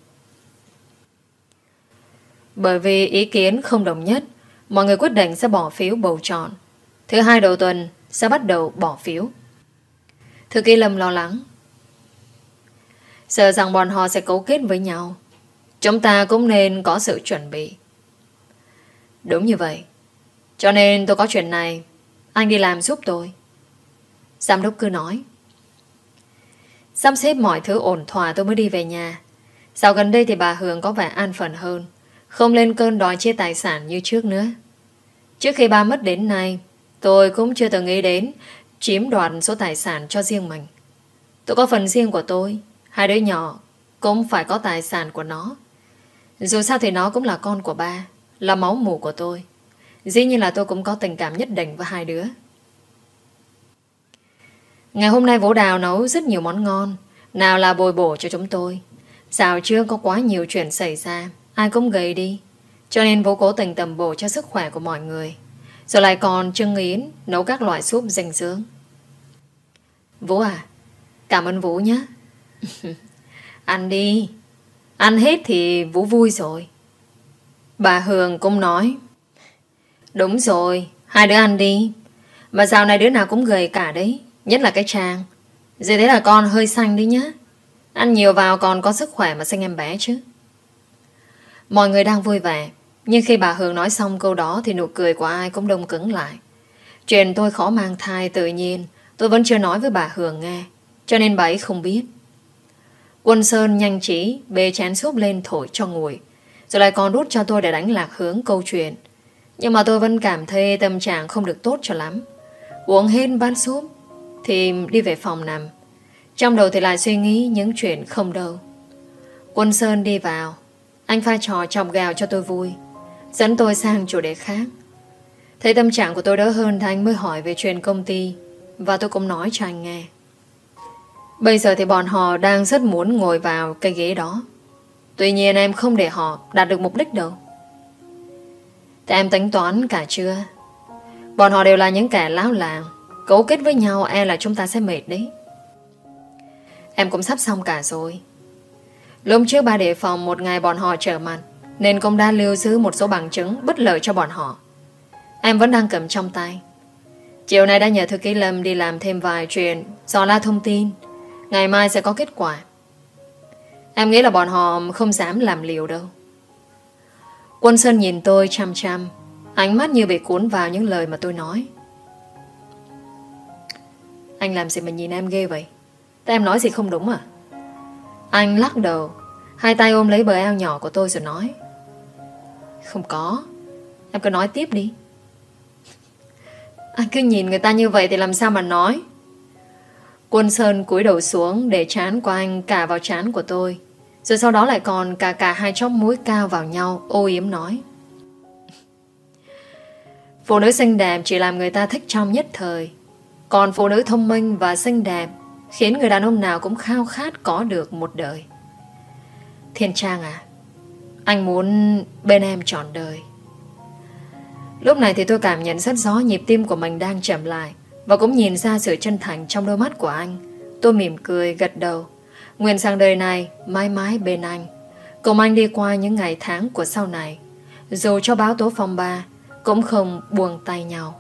Bởi vì ý kiến không đồng nhất, mọi người quyết định sẽ bỏ phiếu bầu chọn. Thứ hai đầu tuần sẽ bắt đầu bỏ phiếu. Thư ký Lâm lo lắng. Sợ rằng bọn họ sẽ cấu kết với nhau. Chúng ta cũng nên có sự chuẩn bị. Đúng như vậy. Cho nên tôi có chuyện này, anh đi làm giúp tôi. Giám đốc cứ nói. Sắp xếp mọi thứ ổn thỏa tôi mới đi về nhà. Dạo gần đây thì bà Hường có vẻ an phận hơn, không lên cơn đòi chia tài sản như trước nữa. Trước khi ba mất đến nay, tôi cũng chưa từng nghĩ đến chiếm đoạt số tài sản cho riêng mình. Tôi có phần riêng của tôi. Hai đứa nhỏ cũng phải có tài sản của nó. Dù sao thì nó cũng là con của ba, là máu mủ của tôi. Dĩ nhiên là tôi cũng có tình cảm nhất định với hai đứa. Ngày hôm nay Vũ Đào nấu rất nhiều món ngon, nào là bồi bổ cho chúng tôi. Dạo trước có quá nhiều chuyện xảy ra, ai cũng gầy đi, cho nên Vũ cố tình tầm bổ cho sức khỏe của mọi người. Rồi lại còn trưng yến nấu các loại súp dinh dưỡng. Vũ à, cảm ơn Vũ nhé. Ăn đi, ăn hết thì Vũ vui rồi. Bà Hường cũng nói. Đúng rồi, hai đứa ăn đi. Mà dạo này đứa nào cũng gầy cả đấy, nhất là cái Trang. Giờ thế là con hơi xanh đi nhá. Ăn nhiều vào còn có sức khỏe mà sinh em bé chứ. Mọi người đang vui vẻ, nhưng khi bà Hường nói xong câu đó thì nụ cười của ai cũng đông cứng lại. Chuyện tôi khó mang thai tự nhiên tôi vẫn chưa nói với bà Hường nghe, cho nên bà ấy không biết. Quân Sơn nhanh trí bê chén súp lên thổi cho nguội, rồi lại còn đút cho tôi để đánh lạc hướng câu chuyện. Nhưng mà tôi vẫn cảm thấy tâm trạng không được tốt cho lắm. Uống hết bát súp thì đi về phòng nằm. Trong đầu thì lại suy nghĩ những chuyện không đâu. Quân Sơn đi vào. Anh pha trò chọc gào cho tôi vui, dẫn tôi sang chủ đề khác. Thấy tâm trạng của tôi đỡ hơn thì anh mới hỏi về chuyện công ty, và tôi cũng nói cho anh nghe. Bây giờ thì bọn họ đang rất muốn ngồi vào cái ghế đó. Tuy nhiên em không để họ đạt được mục đích đâu. Thì em tính toán cả chưa? Bọn họ đều là những kẻ láo làng, cấu kết với nhau e là chúng ta sẽ mệt đấy. Em cũng sắp xong cả rồi. Lúc trước ba đề phòng một ngày bọn họ trở mặt, nên cũng đã lưu giữ một số bằng chứng bất lợi cho bọn họ. Em vẫn đang cầm trong tay. Chiều nay đã nhờ thư ký Lâm đi làm thêm vài chuyện, dò la thông tin. Ngày mai sẽ có kết quả. Em nghĩ là bọn họ không dám làm liều đâu. Quân Sơn nhìn tôi chăm chăm, ánh mắt như bị cuốn vào những lời mà tôi nói. Anh làm gì mà nhìn em ghê vậy? Tại em nói gì không đúng à? Anh lắc đầu, hai tay ôm lấy bờ eo nhỏ của tôi rồi nói. Không có. Em cứ nói tiếp đi. Anh cứ nhìn người ta như vậy thì làm sao mà nói? Quân Sơn cúi đầu xuống để trán của anh cà vào trán của tôi, rồi sau đó lại còn cả hai chóp mũi cao vào nhau, ô yếm nói. Phụ nữ xinh đẹp chỉ làm người ta thích trong nhất thời, còn phụ nữ thông minh và xinh đẹp khiến người đàn ông nào cũng khao khát có được một đời. Thiên Trang à, anh muốn bên em trọn đời. Lúc này thì tôi cảm nhận rất rõ nhịp tim của mình đang chậm lại, và cũng nhìn ra sự chân thành trong đôi mắt của anh. Tôi mỉm cười gật đầu, nguyện rằng đời này mãi mãi bên anh, cùng anh đi qua những ngày tháng của sau này. Dù cho báo tố phong ba cũng không buông tay nhau.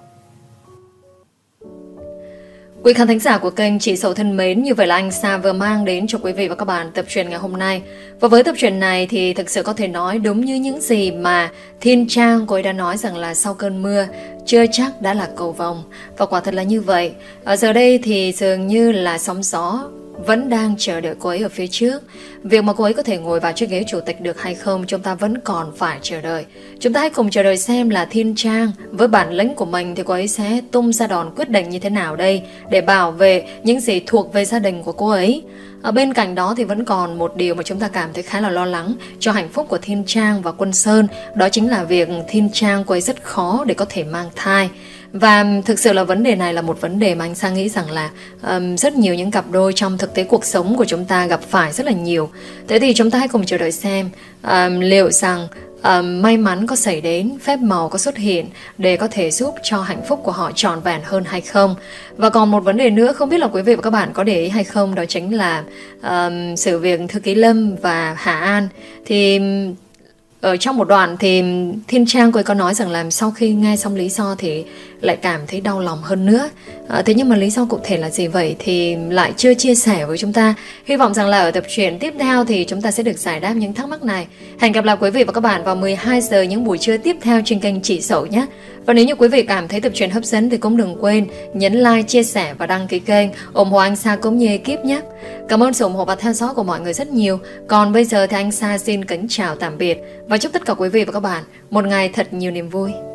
Quý khán thính giả của kênh Chị Sầu thân mến, như vậy là anh Sa vừa mang đến cho quý vị và các bạn tập truyện ngày hôm nay. Và với tập truyện này thì thực sự có thể nói đúng như những gì mà Thiên Trang cô ấy đã nói, rằng là sau cơn mưa chưa chắc đã là cầu vồng. Và quả thật là như vậy. Ở giờ đây thì dường như là sóng gió vẫn đang chờ đợi cô ấy ở phía trước. Việc mà cô ấy có thể ngồi vào chiếc ghế chủ tịch được hay không, chúng ta vẫn còn phải chờ đợi. Chúng ta hãy cùng chờ đợi xem là Thiên Trang với bản lĩnh của mình thì cô ấy sẽ tung ra đòn quyết định như thế nào đây để bảo vệ những gì thuộc về gia đình của cô ấy. Ở bên cạnh đó thì vẫn còn một điều mà chúng ta cảm thấy khá là lo lắng cho hạnh phúc của Thiên Trang và Quân Sơn. Đó chính là việc Thiên Trang cô ấy rất khó để có thể mang thai. Và thực sự là vấn đề này là một vấn đề mà anh Sang nghĩ rằng là rất nhiều những cặp đôi trong thực tế cuộc sống của chúng ta gặp phải rất là nhiều. Thế thì chúng ta hãy cùng chờ đợi xem liệu rằng may mắn có xảy đến, phép màu có xuất hiện để có thể giúp cho hạnh phúc của họ trọn vẹn hơn hay không. Và còn một vấn đề nữa, không biết là quý vị và các bạn có để ý hay không, đó chính là sự việc Thư ký Lâm và Hà An. Thì ở trong một đoạn thì Thiên Trang cô ấy có nói rằng là sau khi nghe xong lý do thì lại cảm thấy đau lòng hơn nữa. Thế nhưng mà lý do cụ thể là gì vậy thì lại chưa chia sẻ với chúng ta. Hy vọng rằng là ở tập truyện tiếp theo thì chúng ta sẽ được giải đáp những thắc mắc này. Hẹn gặp lại quý vị và các bạn vào 12 giờ những buổi trưa tiếp theo trên kênh Chị Dậu nhé. Và nếu như quý vị cảm thấy tập truyện hấp dẫn thì cũng đừng quên nhấn like, chia sẻ và đăng ký kênh, ủng hộ anh Sa cũng như ekip nhé. Cảm ơn sự ủng hộ và theo dõi của mọi người rất nhiều. Còn bây giờ thì anh Sa xin kính chào tạm biệt và chúc tất cả quý vị và các bạn một ngày thật nhiều niềm vui.